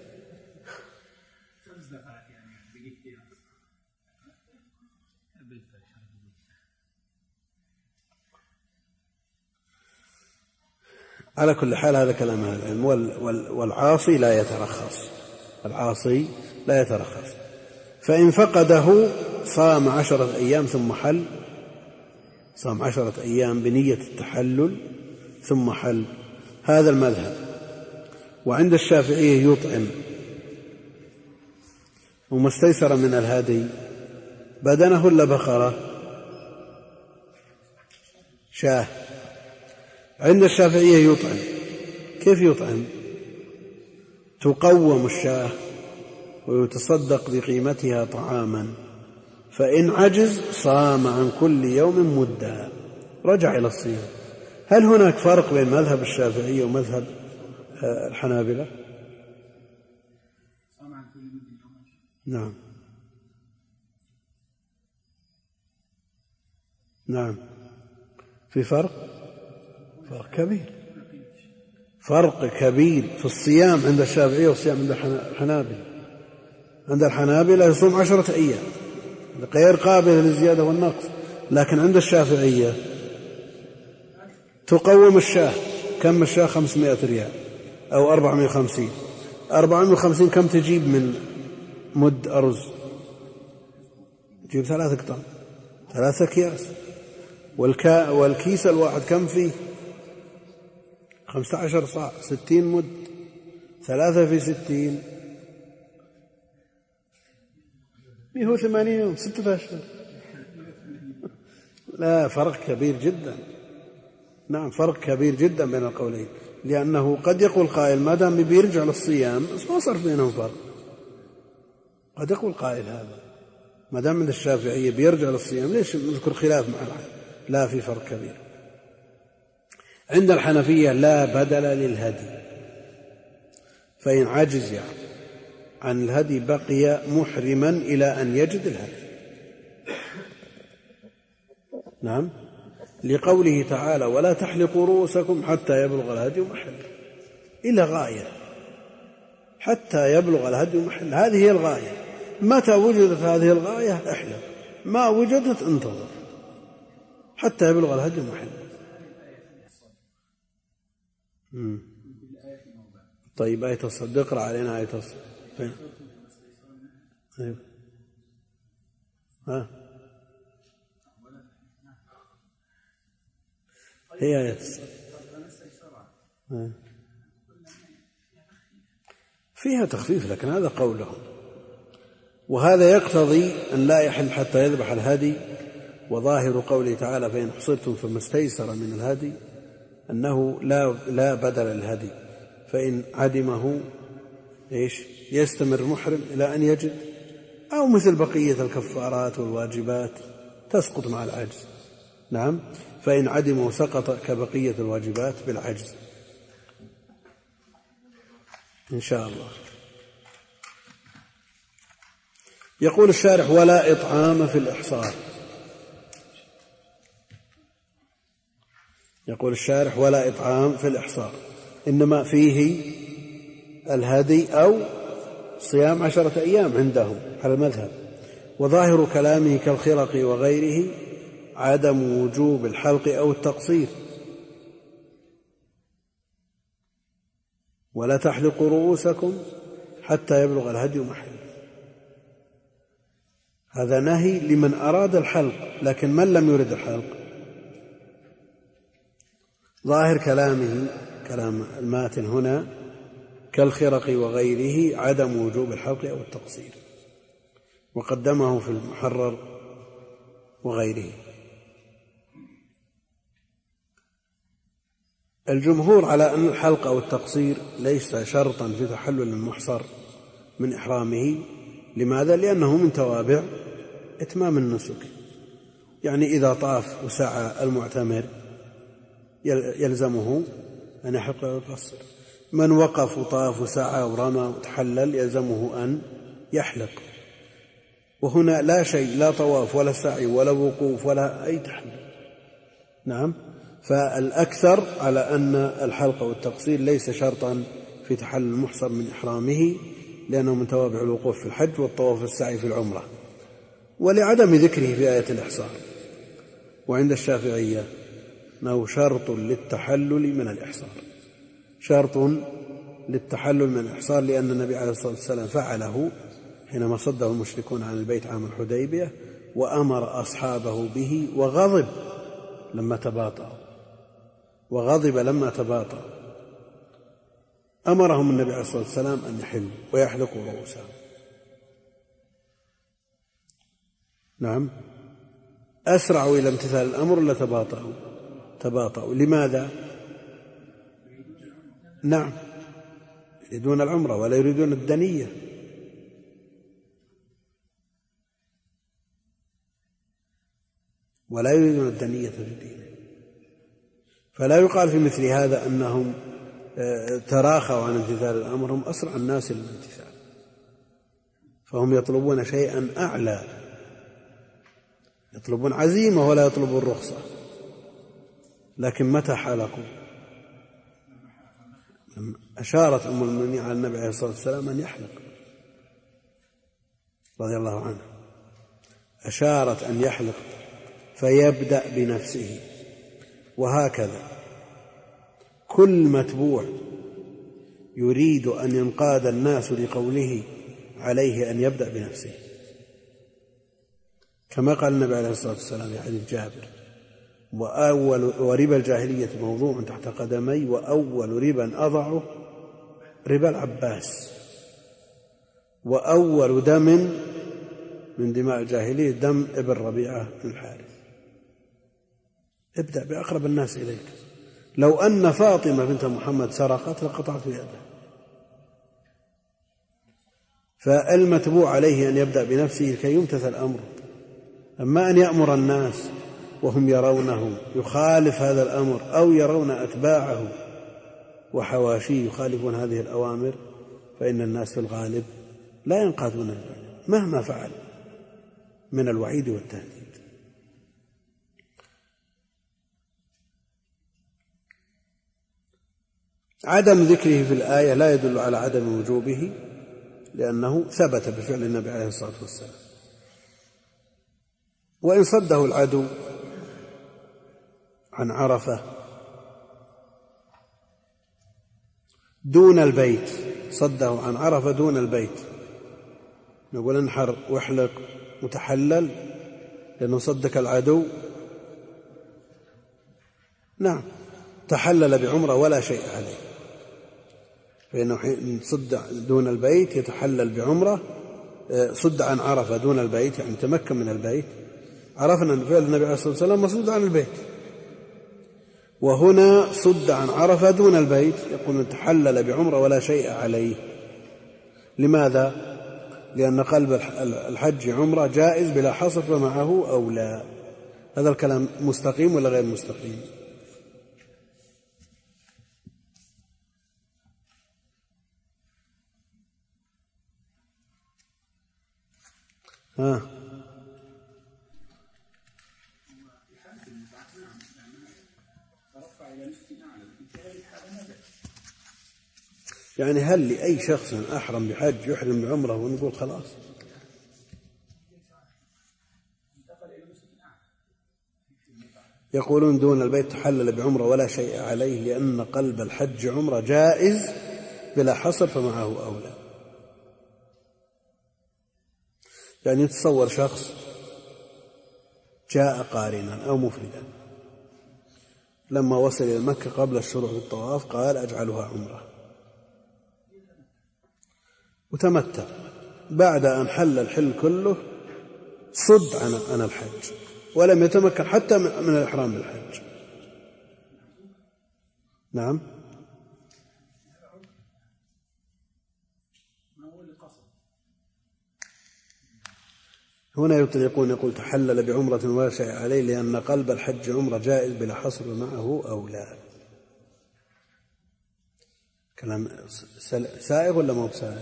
على كل حال هذا كلام أهل العلم. والعاصي لا يترخص، فإن فقده صام 10 أيام ثم حل، صام 10 أيام بنية التحلل ثم حل، هذا المذهب. وعند الشافعية يطعم، وما استيسر من الهدي بدنه ولا بقرة شاه. عند الشافعية يطعم. كيف يطعم؟ تقوم الشاه ويتصدق بقيمتها طعاما، فإن عجز صام عن كل يوم مدة، رجع إلى الصيام. هل هناك فرق بين مذهب الشافعية ومذهب الحنابلة؟ نعم، في فرق كبير في الصيام عند الشافعية والصيام عند الحنابلة. عند الحنابلة يصوم 10 أيام غير قابل للزيادة والنقص، لكن عند الشافعية تقوم الشاه. كم الشاه؟ 500 ريال أو 450. كم تجيب من مد أرز؟ تجيب 3 قطن، 3 أكياس. والكيس الواحد كم فيه؟ 15 صاع، 60 مد. 3 في 60 180 يوم، 6 أشهر. لا، فرق كبير جدا. نعم، فرق كبير جدا بين القولين، لأنه قد يقول قائل ما دام بيرجع للصيام ما صار بينهم فرق. قد يقول قائل هذا ما دام من الشافعية بيرجع للصيام ليش نذكر خلاف مع العالم؟ لا، في فرق كبير. عند الحنفية لا بدل للهدي، فإن عجز عن الهدي بقي محرما إلى أن يجد الهدي. نعم، لقوله تعالى ولا تحلقوا رؤوسكم حتى يبلغ الهدي محله، إلى غاية حتى يبلغ الهدي محله. هذه هي الغاية. متى وجدت هذه الغاية احلق، ما وجدت انتظر حتى يبلغ الهدي محله. طيب، آية الصد، اقرأ علينا آية الصد. طيب. هي آية الصد فيها تخفيف، لكن هذا قولهم، وهذا يقتضي أن لا يحل حتى يذبح الهدي وظاهر قوله تعالى فإن حصرتم فما استيسر من الهدي أنه لا بدل الهدي، فإن عدمه يستمر محرم إلى أن يجد، أو مثل بقية الكفارات والواجبات تسقط مع العجز. نعم، فإن عدمه سقط كبقية الواجبات بالعجز إن شاء الله. يقول الشارح ولا إطعام في الإحصار. يقول الشارح ولا إطعام في الإحصار، إنما فيه الهدي أو صيام 10 أيام عندهم على المذهب. وظاهر كلامه كالخرق وغيره عدم وجوب الحلق أو التقصير. ولا تحلقوا رؤوسكم حتى يبلغ الهدي محله. هذا نهي لمن أراد الحلق، لكن من لم يرد الحلق ظاهر كلامه كلام الماتن هنا كالخرق وغيره عدم وجوب الحلق أو التقصير، وقدمه في المحرر وغيره. الجمهور على أن الحلق أو التقصير ليس شرطا في تحلل المحصر من إحرامه. لماذا؟ لأنه من توابع إتمام النسك. يعني إذا طاف وسعى المعتمر يلزمه أن يحلق أو يقصر، من وقف وطاف وسعى ورمى وتحلل يلزمه أن يحلق. وهنا لا شيء، لا طواف ولا سعي ولا وقوف ولا أي تحلل. نعم، فالأكثر على أن الحلق والتقصير ليس شرطا في تحلل المحصر من إحرامه، لأنه من توابع الوقوف في الحج والطواف والسعي في العمرة، ولعدم ذكره في آية الإحصار. وعند الشافعية أنه شرط للتحلل من الإحصار، شرط للتحلل من الإحصار، لأن النبي عليه الصلاة والسلام فعله حينما صده المشركون عن البيت عام الحديبية، وأمر أصحابه به وغضب لما تباطأ أمرهم النبي عليه الصلاة والسلام أن يحلوا ويحلقوا رؤوسهم. نعم، أسرعوا إلى امتثال الأمر ولا تباطؤوا. لماذا؟ نعم، يريدون العمرة ولا يريدون الدنية. في الدين. فلا يقال في مثل هذا أنهم تراخوا عن امتثال الأمر، هم أسرع الناس للامتثال، فهم يطلبون شيئا أعلى، يطلبون عزيمة ولا يطلبون رخصة. لكن متى حلقوا؟ أشارت أم المؤمنين على النبي عليه الصلاة والسلام أن يحلق رضي الله عنه، أشارت أن يحلق فيبدأ بنفسه. وهكذا كل متبوع يريد أن ينقاد الناس لقوله عليه أن يبدأ بنفسه، كما قال النبي عليه الصلاة والسلام في حديث جابر: وربا الجاهلية موضوع تحت قدمي، وأول ربا أضعه ربا العباس، وأول دم من دماء الجاهلية دم ابن ربيعة بن الحارث. ابدأ بأقرب الناس إليك. لو أن فاطمة بنت محمد سرقت لقطعت يده. فالمتبوع عليه أن يبدأ بنفسه كي يمتثل أمره. أما أن يأمر الناس وهم يرونه يخالف هذا الأمر، أو يرون أتباعه وحواشيه يخالفون هذه الأوامر، فإن الناس في الغالب لا ينقادون مهما فعل من الوعيد والتهديد. عدم ذكره في الآية لا يدل على عدم وجوبه، لأنه ثبت بفعل النبي عليه الصلاة والسلام. وإن صده العدو عن عرفة دون البيت، صده عن عرفة دون البيت، نقول انحر واحلق متحلل لأنه صدك العدو. نعم، تحلل بعمرة ولا شيء عليه، فإنه صد دون البيت يتحلل بعمرة. صد عن عرفة دون البيت يعني تمكن من البيت، عرفنا أن فعل النبي عليه الصلاة والسلام مصدود عن البيت، وهنا صد عن عرفة دون البيت، يقول تحلل بعمرة ولا شيء عليه. لماذا؟ لأن قلب الحج عمرة جائز بلا حصر فمعه أو لا. هذا الكلام مستقيم ولا غير مستقيم؟ يعني هل لأي شخص أحرم بحج يحرم بعمرة ونقول خلاص؟ يقولون دون البيت تحلل بعمرة ولا شيء عليه لأن قلب الحج عمرة جائز بلا حصر فمعه أولى. يعني يتصور شخص جاء قارنا أو مفردا، لما وصل إلى مكة قبل الشروع في الطواف قال أجعلها عمرة وتمتع، بعد أن حل الحل كله صد عن الحج ولم يتمكن حتى من الإحرام بالحج. نعم، هنا يقول تحلل بعمرة ولا شيء عليه لأن قلب الحج عمرة جائز بلا حصر معه أو لا. كلام سائغ ولا مو بسائغ؟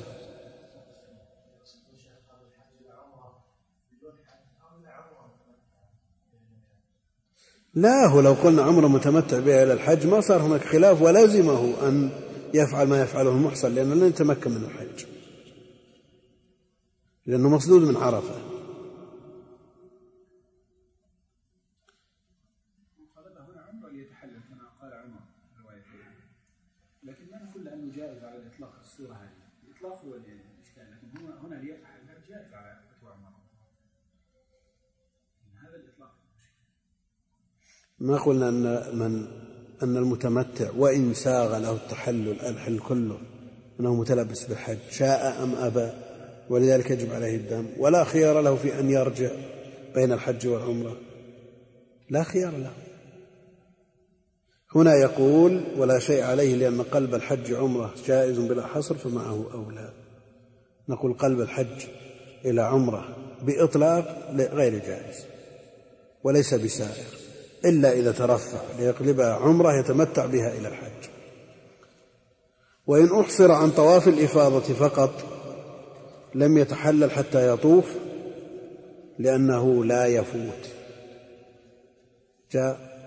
لا، هو لو قلنا عمره متمتع بها إلى الحج ما صار هناك خلاف ولازمه أن يفعل ما يفعله المحصن، لأنه لن يتمكن من الحج لأنه مصدود من عرفة. هنا عمره ليتحلل كما قال عمر لكن ما نقول أنه جائز على الإطلاق الصورة هذه، الإطلاق هو الإشكال، لكن هنا ليتحلل جائز على فتوى عمر. هذا الإطلاق. ما قلنا أن المتمتع وإن ساغ له الحل كله أنه متلبس بالحج شاء أم أبى، ولذلك يجب عليه الدم، ولا خيار له في أن يرجع بين الحج والعمرة، لا خيار له. هنا يقول ولا شيء عليه لأن قلب الحج عمرة جائز بلا حصر فمعه أولى. نقول قلب الحج إلى عمرة بإطلاق غير جائز وليس بسائر إلا إذا ترفع ليقلبها عمرة يتمتع بها إلى الحج. وإن أحصر عن طواف الإفاضة فقط لم يتحلل حتى يطوف لأنه لا يفوت. جاء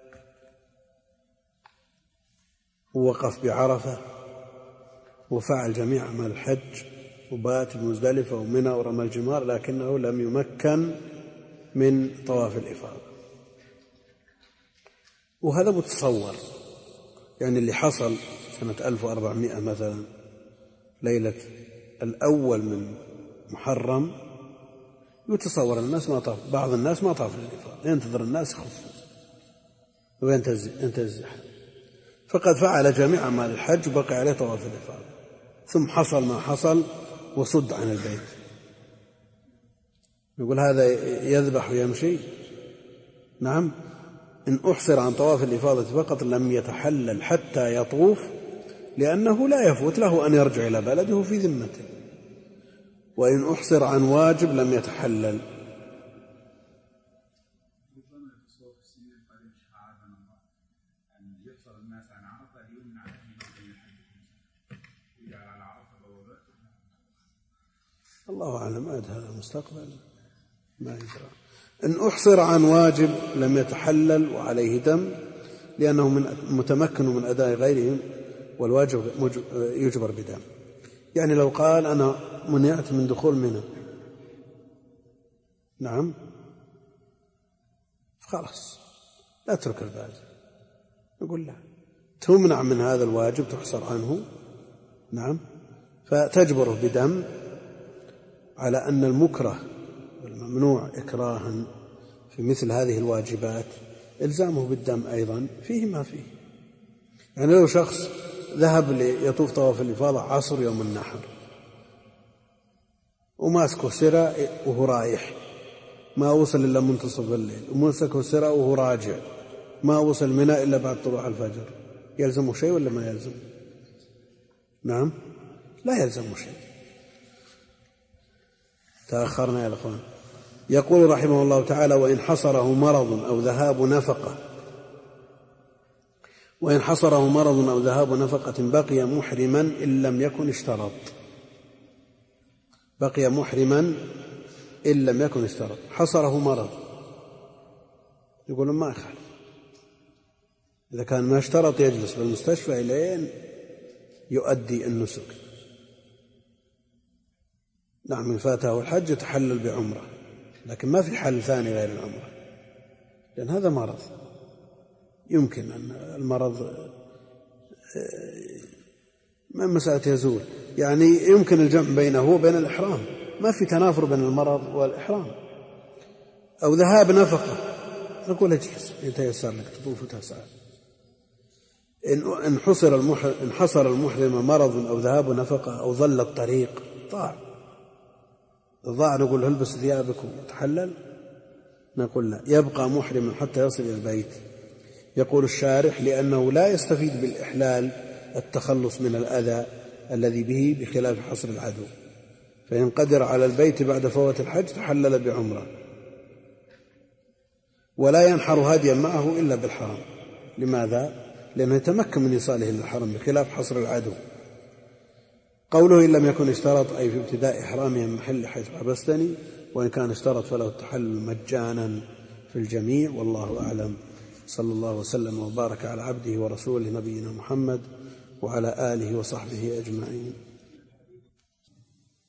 ووقف بعرفة وفعل جميع أعمال الحج وبات بمزدلفة ومنى ورمى الجمار، لكنه لم يمكن من طواف الإفاضة. وهذا متصور، يعني اللي حصل سنة 1400 مثلا ليلة الأول من محرم، يتصور الناس ما طاف، بعض الناس ما طاف الإفاضة، ينتظر الناس يخفوا وينتزح، فقد فعل جميع أعمال الحج وبقي عليه طواف الإفاضة، ثم حصل ما حصل وصد عن البيت. يقول هذا يذبح ويمشي؟ نعم، إن أحصر عن طواف الإفاضة فقط لم يتحلل حتى يطوف لأنه لا يفوت له أن يرجع إلى بلده في ذمته. وإن أحصر عن واجب لم يتحلل. الله أعلم، عاد هذا المستقبل ما يدرى. إن أحصر عن واجب لم يتحلل وعليه دم لأنه متمكن من أداء غيره والواجب يجبر بدم. يعني لو قال أنا منعت من دخول منى، نعم، خلاص لا تترك البلد، نقول لا، تمنع من هذا الواجب، تحصر عنه، نعم، فتجبره بدم، على أن المكره والممنوع إكراها في مثل هذه الواجبات إلزامه بالدم أيضا فيه ما فيه. يعني لو شخص ذهب ليطوف طواف الإفاضة عصر يوم النحر وماسكه سرى وهو رايح ما وصل إلا منتصف الليل، ومسك السرى وهو راجع، ما وصل منى إلا بعد طلوع الفجر، يلزمه شيء ولا ما يلزم؟ نعم، لا يلزمه شيء. تأخرنا يا أخوان. يقول رحمه الله تعالى: وإن حصره مرض أو ذهاب نفقة بقي محرما إن لم يكن اشترط. بقي محرما إن لم يكن اشترط. حصره مرض، يقول ما يخالف، إذا كان ما اشترط يجلس بالمستشفى إلين يؤدي النسك. نعم، إن فاته الحج يتحلل بعمرة، لكن ما في حل ثاني غير العمرة، لأن هذا مرض. يمكن أن المرض ما مسألة يزول، يعني يمكن الجمع بينه وبين الإحرام، ما في تنافر بين المرض والإحرام. أو ذهاب نفقة، نقول اجلس يتيسر لك تطوف وتسعى. إن حصر المحرم مرض أو ذهاب نفقة أو ظل الطريق ضاع، نقول البس ثيابك وتحلل؟ نقول لا، يبقى محرما حتى يصل إلى البيت. يقول الشارح: لأنه لا يستفيد بالإحلال التخلص من الأذى الذي به، بخلاف حصر العدو، فإن قدر على البيت بعد فوات الحج تحلل بعمرة، ولا ينحر هديا معه إلا بالحرم. لماذا؟ لأنه يتمكن من إيصاله إلى الحرم، بخلاف حصر العدو. قوله إن لم يكن اشترط، أي في ابتداء إحرامه من محل حيث حبستني، وإن كان اشترط فله التحلل مجانا في الجميع، والله أعلم. صلى الله وسلم وبارك على عبده ورسوله نبينا محمد وعلى آله وصحبه أجمعين.